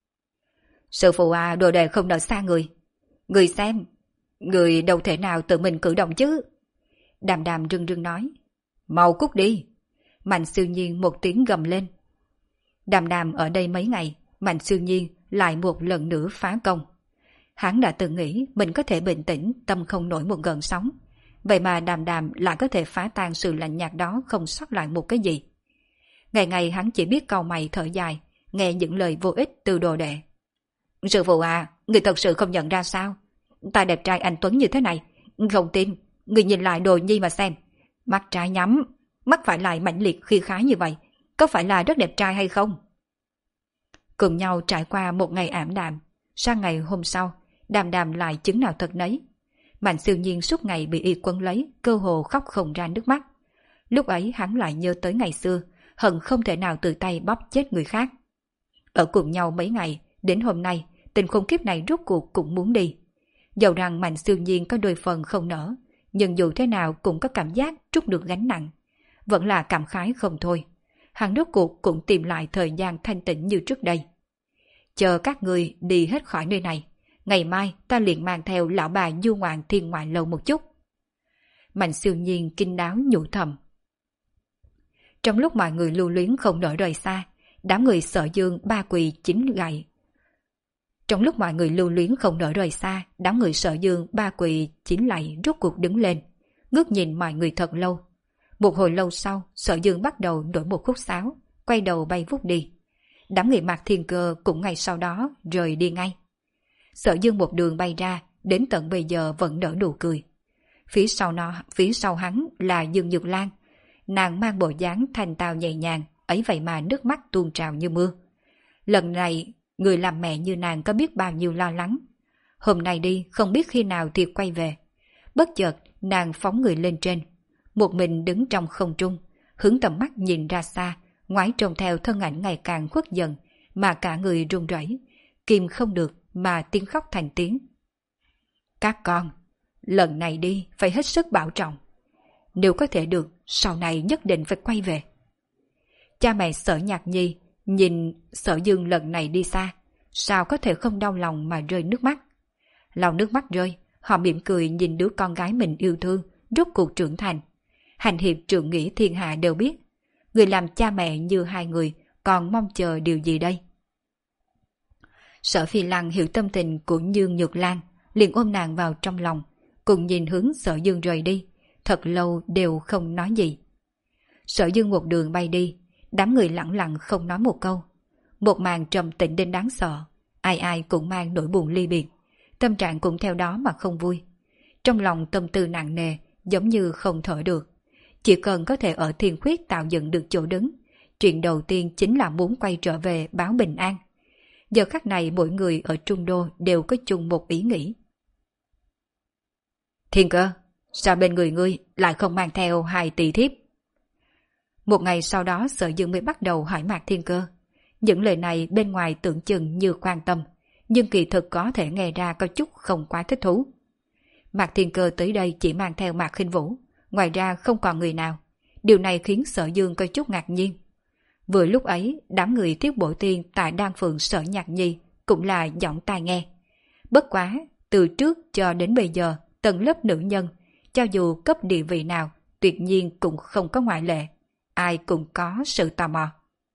Sư phụ à, đồ đệ không nỡ xa người. Người xem, người đâu thể nào tự mình cử động chứ. Đàm Đàm rưng rưng nói. Mau cút đi. Mạnh Siêu Nhiên một tiếng gầm lên. Đàm Đàm ở đây mấy ngày, Mạnh Siêu Nhiên lại một lần nữa phá công. Hắn đã từng nghĩ mình có thể bình tĩnh, tâm không nổi một gợn sóng. Vậy mà Đàm Đàm lại có thể phá tan sự lạnh nhạt đó không sót lại một cái gì. Ngày ngày hắn chỉ biết cau mày thở dài, nghe những lời vô ích từ đồ đệ. Sư phụ à, người thật sự không nhận ra sao? Ta đẹp trai anh Tuấn như thế này, không tin, người nhìn lại Đồ Nhi mà xem. Mắt trái nhắm, mắt phải lại mãnh liệt khi khái như vậy, có phải là rất đẹp trai hay không? Cùng nhau trải qua một ngày ảm đạm, sang ngày hôm sau, Đàm Đàm lại chứng nào thật nấy. Mạnh Siêu Nhiên suốt ngày bị y quấn lấy, cơ hồ khóc không ra nước mắt. Lúc ấy hắn lại nhớ tới ngày xưa, hận không thể nào tự tay bóp chết người khác. Ở cùng nhau mấy ngày, đến hôm nay, tình khốn kiếp này rốt cuộc cũng muốn đi. Dẫu rằng Mạnh Siêu Nhiên có đôi phần không nỡ, nhưng dù thế nào cũng có cảm giác trút được gánh nặng. Vẫn là cảm khái không thôi. Hắn rốt cuộc cũng tìm lại thời gian thanh tĩnh như trước đây. Chờ các người đi hết khỏi nơi này, ngày mai ta liền mang theo lão bà du ngoạn Thiên Ngoại Lâu một chút. Mạnh Siêu Nhiên kinh đáo nhủ thầm. Trong lúc mọi người lưu luyến không nỡ rời xa, đám người Sở Dương ba quỳ chín gậy. Trong lúc mọi người lưu luyến không nỡ rời xa, đám người Sở Dương ba quỳ chín lạy rốt cuộc đứng lên, ngước nhìn mọi người thật lâu. Một hồi lâu sau, Sở Dương bắt đầu đổi một khúc sáo, quay đầu bay vút đi. Đám người Mạc Thiên Cơ cũng ngay sau đó rời đi ngay. Sở Dương một đường bay ra, đến tận bây giờ vẫn nở nụ cười. Phía sau nó, phía sau hắn là Dương Nhược Lan. Nàng mang bộ dáng thanh tao nhẹ nhàng, ấy vậy mà nước mắt tuôn trào như mưa. Lần này, người làm mẹ như nàng có biết bao nhiêu lo lắng. Hôm nay đi, không biết khi nào thì quay về. Bất chợt, nàng phóng người lên trên. Một mình đứng trong không trung, hướng tầm mắt nhìn ra xa, ngoái trông theo thân ảnh ngày càng khuất dần, mà cả người run rẩy, kìm không được mà tiếng khóc thành tiếng. Các con, lần này đi phải hết sức bảo trọng. Nếu có thể được, sau này nhất định phải quay về. Cha mẹ Sở Nhạc Nhi nhìn Sở Dương lần này đi xa, sao có thể không đau lòng mà rơi nước mắt. Lau nước mắt rơi, họ mỉm cười nhìn đứa con gái mình yêu thương, rốt cuộc trưởng thành. Hành hiệp trượng nghĩa thiên hạ đều biết, người làm cha mẹ như hai người còn mong chờ điều gì đây? Sở Phi Lăng hiểu tâm tình của Dương Nhược Lan, liền ôm nàng vào trong lòng, cùng nhìn hướng Sở Dương rời đi, thật lâu đều không nói gì. Sở Dương một đường bay đi, đám người lặng lặng không nói một câu. Một màn trầm tĩnh đến đáng sợ, ai ai cũng mang nỗi buồn ly biệt, tâm trạng cũng theo đó mà không vui. Trong lòng tâm tư nặng nề, giống như không thở được. Chỉ cần có thể ở Thiên Khuyết tạo dựng được chỗ đứng, chuyện đầu tiên chính là muốn quay trở về báo bình an. Giờ khắc này mỗi người ở Trung Đô đều có chung một ý nghĩ. Thiên Cơ, sao bên người ngươi lại không mang theo hai tỷ thiếp? Một ngày sau đó Sở Dương mới bắt đầu hỏi Mạc Thiên Cơ. Những lời này bên ngoài tưởng chừng như quan tâm, nhưng kỳ thực có thể nghe ra có chút không quá thích thú. Mạc Thiên Cơ tới đây chỉ mang theo Mạc Khinh Vũ, ngoài ra không còn người nào. Điều này khiến Sở Dương có chút ngạc nhiên. Vừa lúc ấy, đám người Tiết Bội Tiên tại Đan Phượng Sở Nhạc Nhi cũng là giọng tai nghe. Bất quá, từ trước cho đến bây giờ, tầng lớp nữ nhân, cho dù cấp địa vị nào, tuyệt nhiên cũng không có ngoại lệ. Ai cũng có sự tò mò.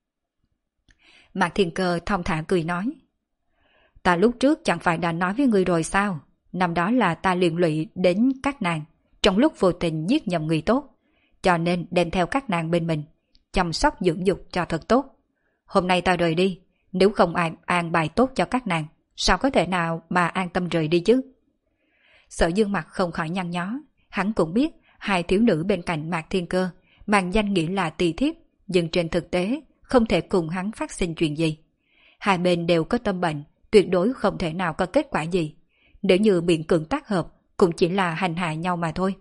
Mạc Thiên Cơ thong thả cười nói. Ta lúc trước chẳng phải đã nói với người rồi sao? Năm đó là ta liên lụy đến các nàng, trong lúc vô tình giết nhầm người tốt, cho nên đem theo các nàng bên mình, chăm sóc dưỡng dục cho thật tốt. Hôm nay ta rời đi, nếu không an, an bài tốt cho các nàng, sao có thể nào mà an tâm rời đi chứ? Sở Dương mặt không khỏi nhăn nhó, hắn cũng biết hai thiếu nữ bên cạnh Mạc Thiên Cơ mang danh nghĩa là tỳ thiếp, nhưng trên thực tế không thể cùng hắn phát sinh chuyện gì. Hai bên đều có tâm bệnh, tuyệt đối không thể nào có kết quả gì. Nếu như miễn cưỡng tác hợp, cũng chỉ là hành hạ nhau mà thôi.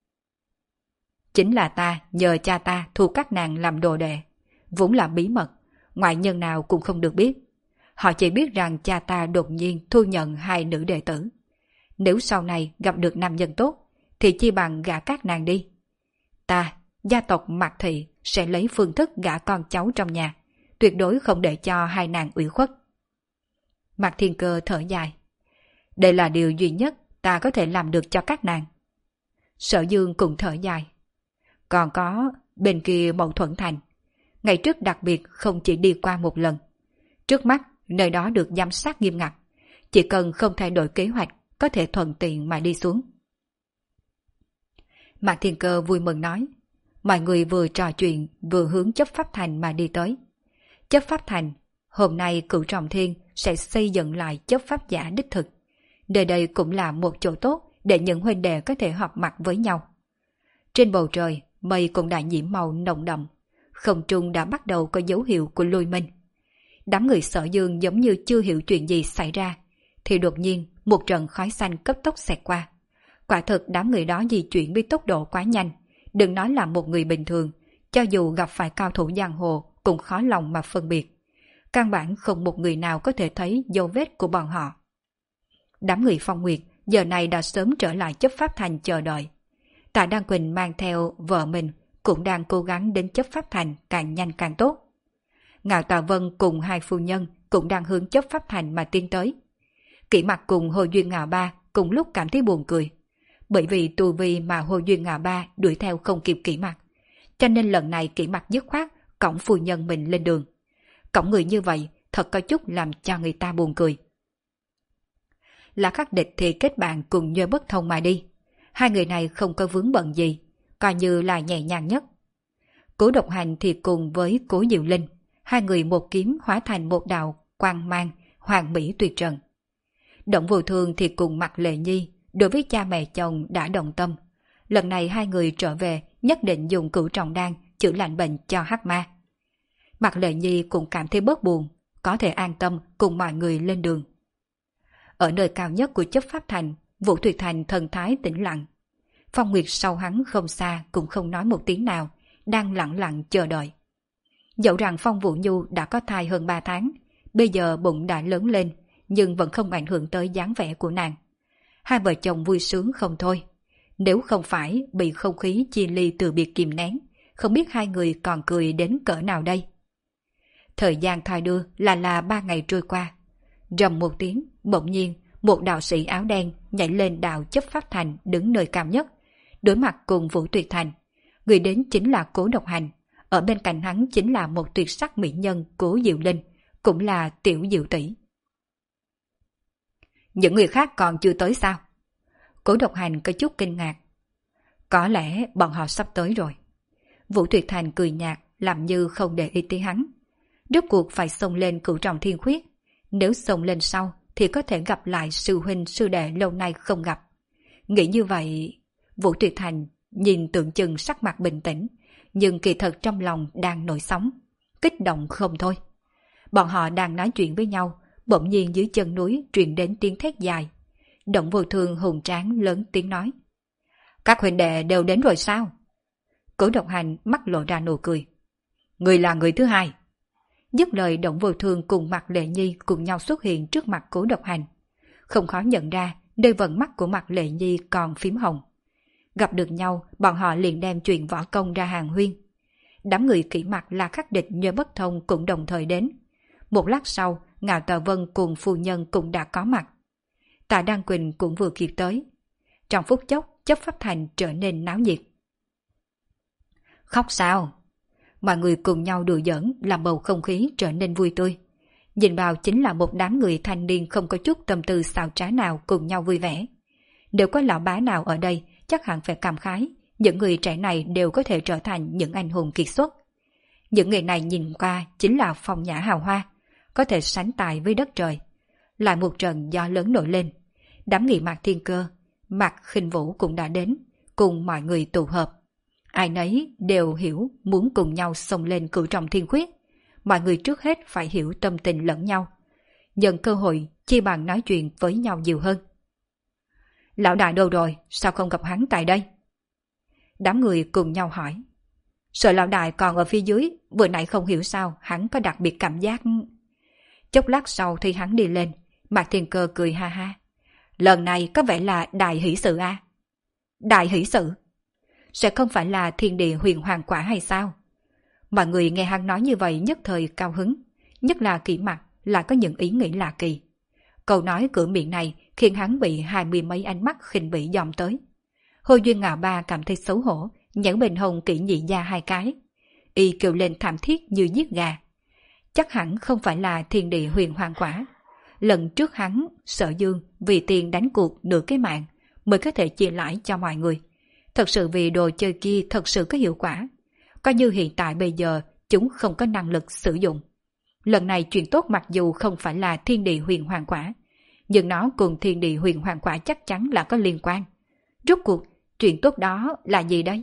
Chính là ta nhờ cha ta thu các nàng làm đồ đệ, vốn là bí mật, ngoại nhân nào cũng không được biết. Họ chỉ biết rằng cha ta đột nhiên thu nhận hai nữ đệ tử. Nếu sau này gặp được nam nhân tốt, thì chi bằng gả các nàng đi. Ta, gia tộc Mạc Thị sẽ lấy phương thức gả con cháu trong nhà, tuyệt đối không để cho hai nàng ủy khuất. Mạc Thiên Cơ thở dài. Đây là điều duy nhất ta có thể làm được cho các nàng. Sở Dương cũng thở dài. Còn có bên kia Mậu Thuận Thành, ngày trước đặc biệt không chỉ đi qua một lần. Trước mắt nơi đó được giám sát nghiêm ngặt, chỉ cần không thay đổi kế hoạch có thể thuận tiện mà đi xuống. Mạc Thiên Cơ vui mừng nói. Mọi người vừa trò chuyện vừa hướng Chấp Pháp Thành mà đi tới. Chấp Pháp Thành, hôm nay Cửu Trọng Thiên sẽ xây dựng lại chấp pháp giả đích thực. Nơi đây cũng là một chỗ tốt để những huynh đệ có thể họp mặt với nhau. Trên bầu trời, mây cũng đã nhiễm màu nồng đậm, không trung đã bắt đầu có dấu hiệu của lôi minh. Đám người Sở Dương giống như chưa hiểu chuyện gì xảy ra, thì đột nhiên một trận khói xanh cấp tốc xẹt qua. Quả thực đám người đó di chuyển với tốc độ quá nhanh, đừng nói là một người bình thường, cho dù gặp phải cao thủ giang hồ cũng khó lòng mà phân biệt. Căn bản không một người nào có thể thấy dấu vết của bọn họ. Đám người Phong Nguyệt giờ này đã sớm trở lại Chấp Pháp Thành chờ đợi. Tạ Đan Quỳnh mang theo vợ mình cũng đang cố gắng đến Chấp Pháp Thành càng nhanh càng tốt. Ngạo Tạ Vân cùng hai phu nhân cũng đang hướng Chấp Pháp Thành mà tiến tới. Kỷ Mặc cùng Hồ Duyên Ngạo Ba cùng lúc cảm thấy buồn cười, bởi vì tu vi mà Hồ Duyên Ngạo Ba đuổi theo không kịp Kỷ Mặc, cho nên lần này Kỷ Mặc dứt khoát cõng phu nhân mình lên đường. Cõng người như vậy thật có chút làm cho người ta buồn cười. Là Khắc Địch thì kết bạn cùng Nhơ Bất Thông mà đi. Hai người này không có vướng bận gì, coi như là nhẹ nhàng nhất. Cố Độc Hành thì cùng với Cố Diệu Linh, hai người một kiếm hóa thành một đạo quang mang hoàn mỹ tuyệt trần. Động Vô Thương thì cùng Mạc Lệ Nhi, đối với cha mẹ chồng đã đồng tâm. Lần này hai người trở về nhất định dùng Cửu Trọng Đan chữa lành bệnh cho Hắc Ma. Mạc Lệ Nhi cũng cảm thấy bớt buồn, có thể an tâm cùng mọi người lên đường. Ở nơi cao nhất của Chấp Pháp Thành, Vũ Tuyệt Thành thần thái tĩnh lặng. Phong Nguyệt sau hắn không xa cũng không nói một tiếng nào, đang lặng lặng chờ đợi. Dẫu rằng Phong Vũ Nhu đã có thai hơn ba tháng, bây giờ bụng đã lớn lên, nhưng vẫn không ảnh hưởng tới dáng vẻ của nàng. Hai vợ chồng vui sướng không thôi. Nếu không phải bị không khí chia ly từ biệt kìm nén, không biết hai người còn cười đến cỡ nào đây. Thời gian thoi đưa là là ba ngày trôi qua. Rầm một tiếng, bỗng nhiên, một đạo sĩ áo đen nhảy lên đạo Chấp Pháp Thành đứng nơi cao nhất, đối mặt cùng Vũ Tuyệt Thành. Người đến chính là Cố Độc Hành, ở bên cạnh hắn chính là một tuyệt sắc mỹ nhân Cố Diệu Linh, cũng là Tiểu Diệu Tỷ. Những người khác còn chưa tới sao? Cố Độc Hành có chút kinh ngạc. Có lẽ bọn họ sắp tới rồi. Vũ Tuyệt Thành cười nhạt, làm như không để ý tới hắn. Rốt cuộc phải xông lên Cửu Trọng Thiên Khuyết. Nếu xông lên sau thì có thể gặp lại sư huynh sư đệ lâu nay không gặp. Nghĩ như vậy, Vũ Tuyệt Thành nhìn tưởng chừng sắc mặt bình tĩnh, nhưng kỳ thật trong lòng đang nổi sóng, kích động không thôi. Bọn họ đang nói chuyện với nhau, bỗng nhiên dưới chân núi truyền đến tiếng thét dài. Động Vô Thương hùng tráng lớn tiếng nói. Các huynh đệ đều đến rồi sao? Cố Độc Hành mắt lộ ra nụ cười. Người là người thứ hai. Dứt lời, Động Vô Thương cùng Mạc Lệ Nhi cùng nhau xuất hiện trước mặt Cố Độc Hành. Không khó nhận ra, đôi vần mắt của Mạc Lệ Nhi còn phím hồng. Gặp được nhau, bọn họ liền đem chuyện võ công ra hàng huyên. Đám người kỹ mặt là khắc địch nhớ bất thông cũng đồng thời đến. Một lát sau, Ngạo Tà Vân cùng phu nhân cũng đã có mặt. Tạ Đan Quỳnh cũng vừa kịp tới. Trong phút chốc, Chấp Pháp Thành trở nên náo nhiệt. Khóc sao? Mọi người cùng nhau đùa giỡn làm bầu không khí trở nên vui tươi. Nhìn vào chính là một đám người thanh niên không có chút tâm tư xào trá nào cùng nhau vui vẻ. Nếu có lão bá nào ở đây, chắc hẳn phải cảm khái, những người trẻ này đều có thể trở thành những anh hùng kiệt xuất. Những người này nhìn qua chính là phong nhã hào hoa, có thể sánh tài với đất trời. Lại một trận gió lớn nổi lên, đám người Mạc Thiên Cơ, Mạc Khinh Vũ cũng đã đến, cùng mọi người tụ hợp. Ai nấy đều hiểu muốn cùng nhau xông lên Cửu Trọng Thiên Khuyết. Mọi người trước hết phải hiểu tâm tình lẫn nhau. Nhân cơ hội chi bằng nói chuyện với nhau nhiều hơn. Lão đại đâu rồi, sao không gặp hắn tại đây? Đám người cùng nhau hỏi. Sợ lão đại còn ở phía dưới, vừa nãy không hiểu sao hắn có đặc biệt cảm giác. Chốc lát sau thì hắn đi lên, Mạc Thiên Cơ cười ha ha. Lần này có vẻ là đại hỷ sự a. À? Đại hỷ sự? Sẽ không phải là thiên địa huyền hoàng quả hay sao? Mọi người nghe hắn nói như vậy nhất thời cao hứng, nhất là Kỷ Mặt là có những ý nghĩ lạ kỳ. Câu nói cửa miệng này khiến hắn bị hai mươi mấy ánh mắt khinh bỉ dòm tới. Hồ Duyên Ngạo Ba cảm thấy xấu hổ, nhảy bên hông Kỷ Nhị Gia hai cái. Y kêu lên thảm thiết như giết gà. Chắc hẳn không phải là thiên địa huyền hoàng quả. Lần trước hắn, Sở Dương, vì tiền đánh cuộc nửa cái mạng mới có thể chia lãi cho mọi người. Thật sự vì đồ chơi kia thật sự có hiệu quả. Coi như hiện tại bây giờ chúng không có năng lực sử dụng. Lần này chuyện tốt mặc dù không phải là thiên địa huyền hoàng quả, nhưng nó cùng thiên địa huyền hoàng quả chắc chắn là có liên quan. Rốt cuộc, chuyện tốt đó là gì đây?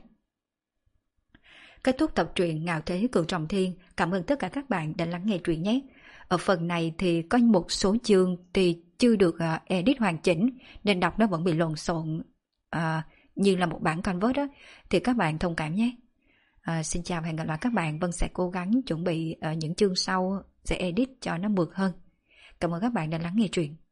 Kết thúc tập truyện Ngạo Thế Cửu Trọng Thiên. Cảm ơn tất cả các bạn đã lắng nghe truyện nhé. Ở phần này thì có một số chương thì chưa được uh, edit hoàn chỉnh, nên đọc nó vẫn bị lộn xộn uh, như là một bản canvas đó. Thì các bạn thông cảm nhé. Uh, xin chào và hẹn gặp lại các bạn. Vân sẽ cố gắng chuẩn bị uh, những chương sau sẽ edit cho nó mượt hơn. Cảm ơn các bạn đã lắng nghe truyện.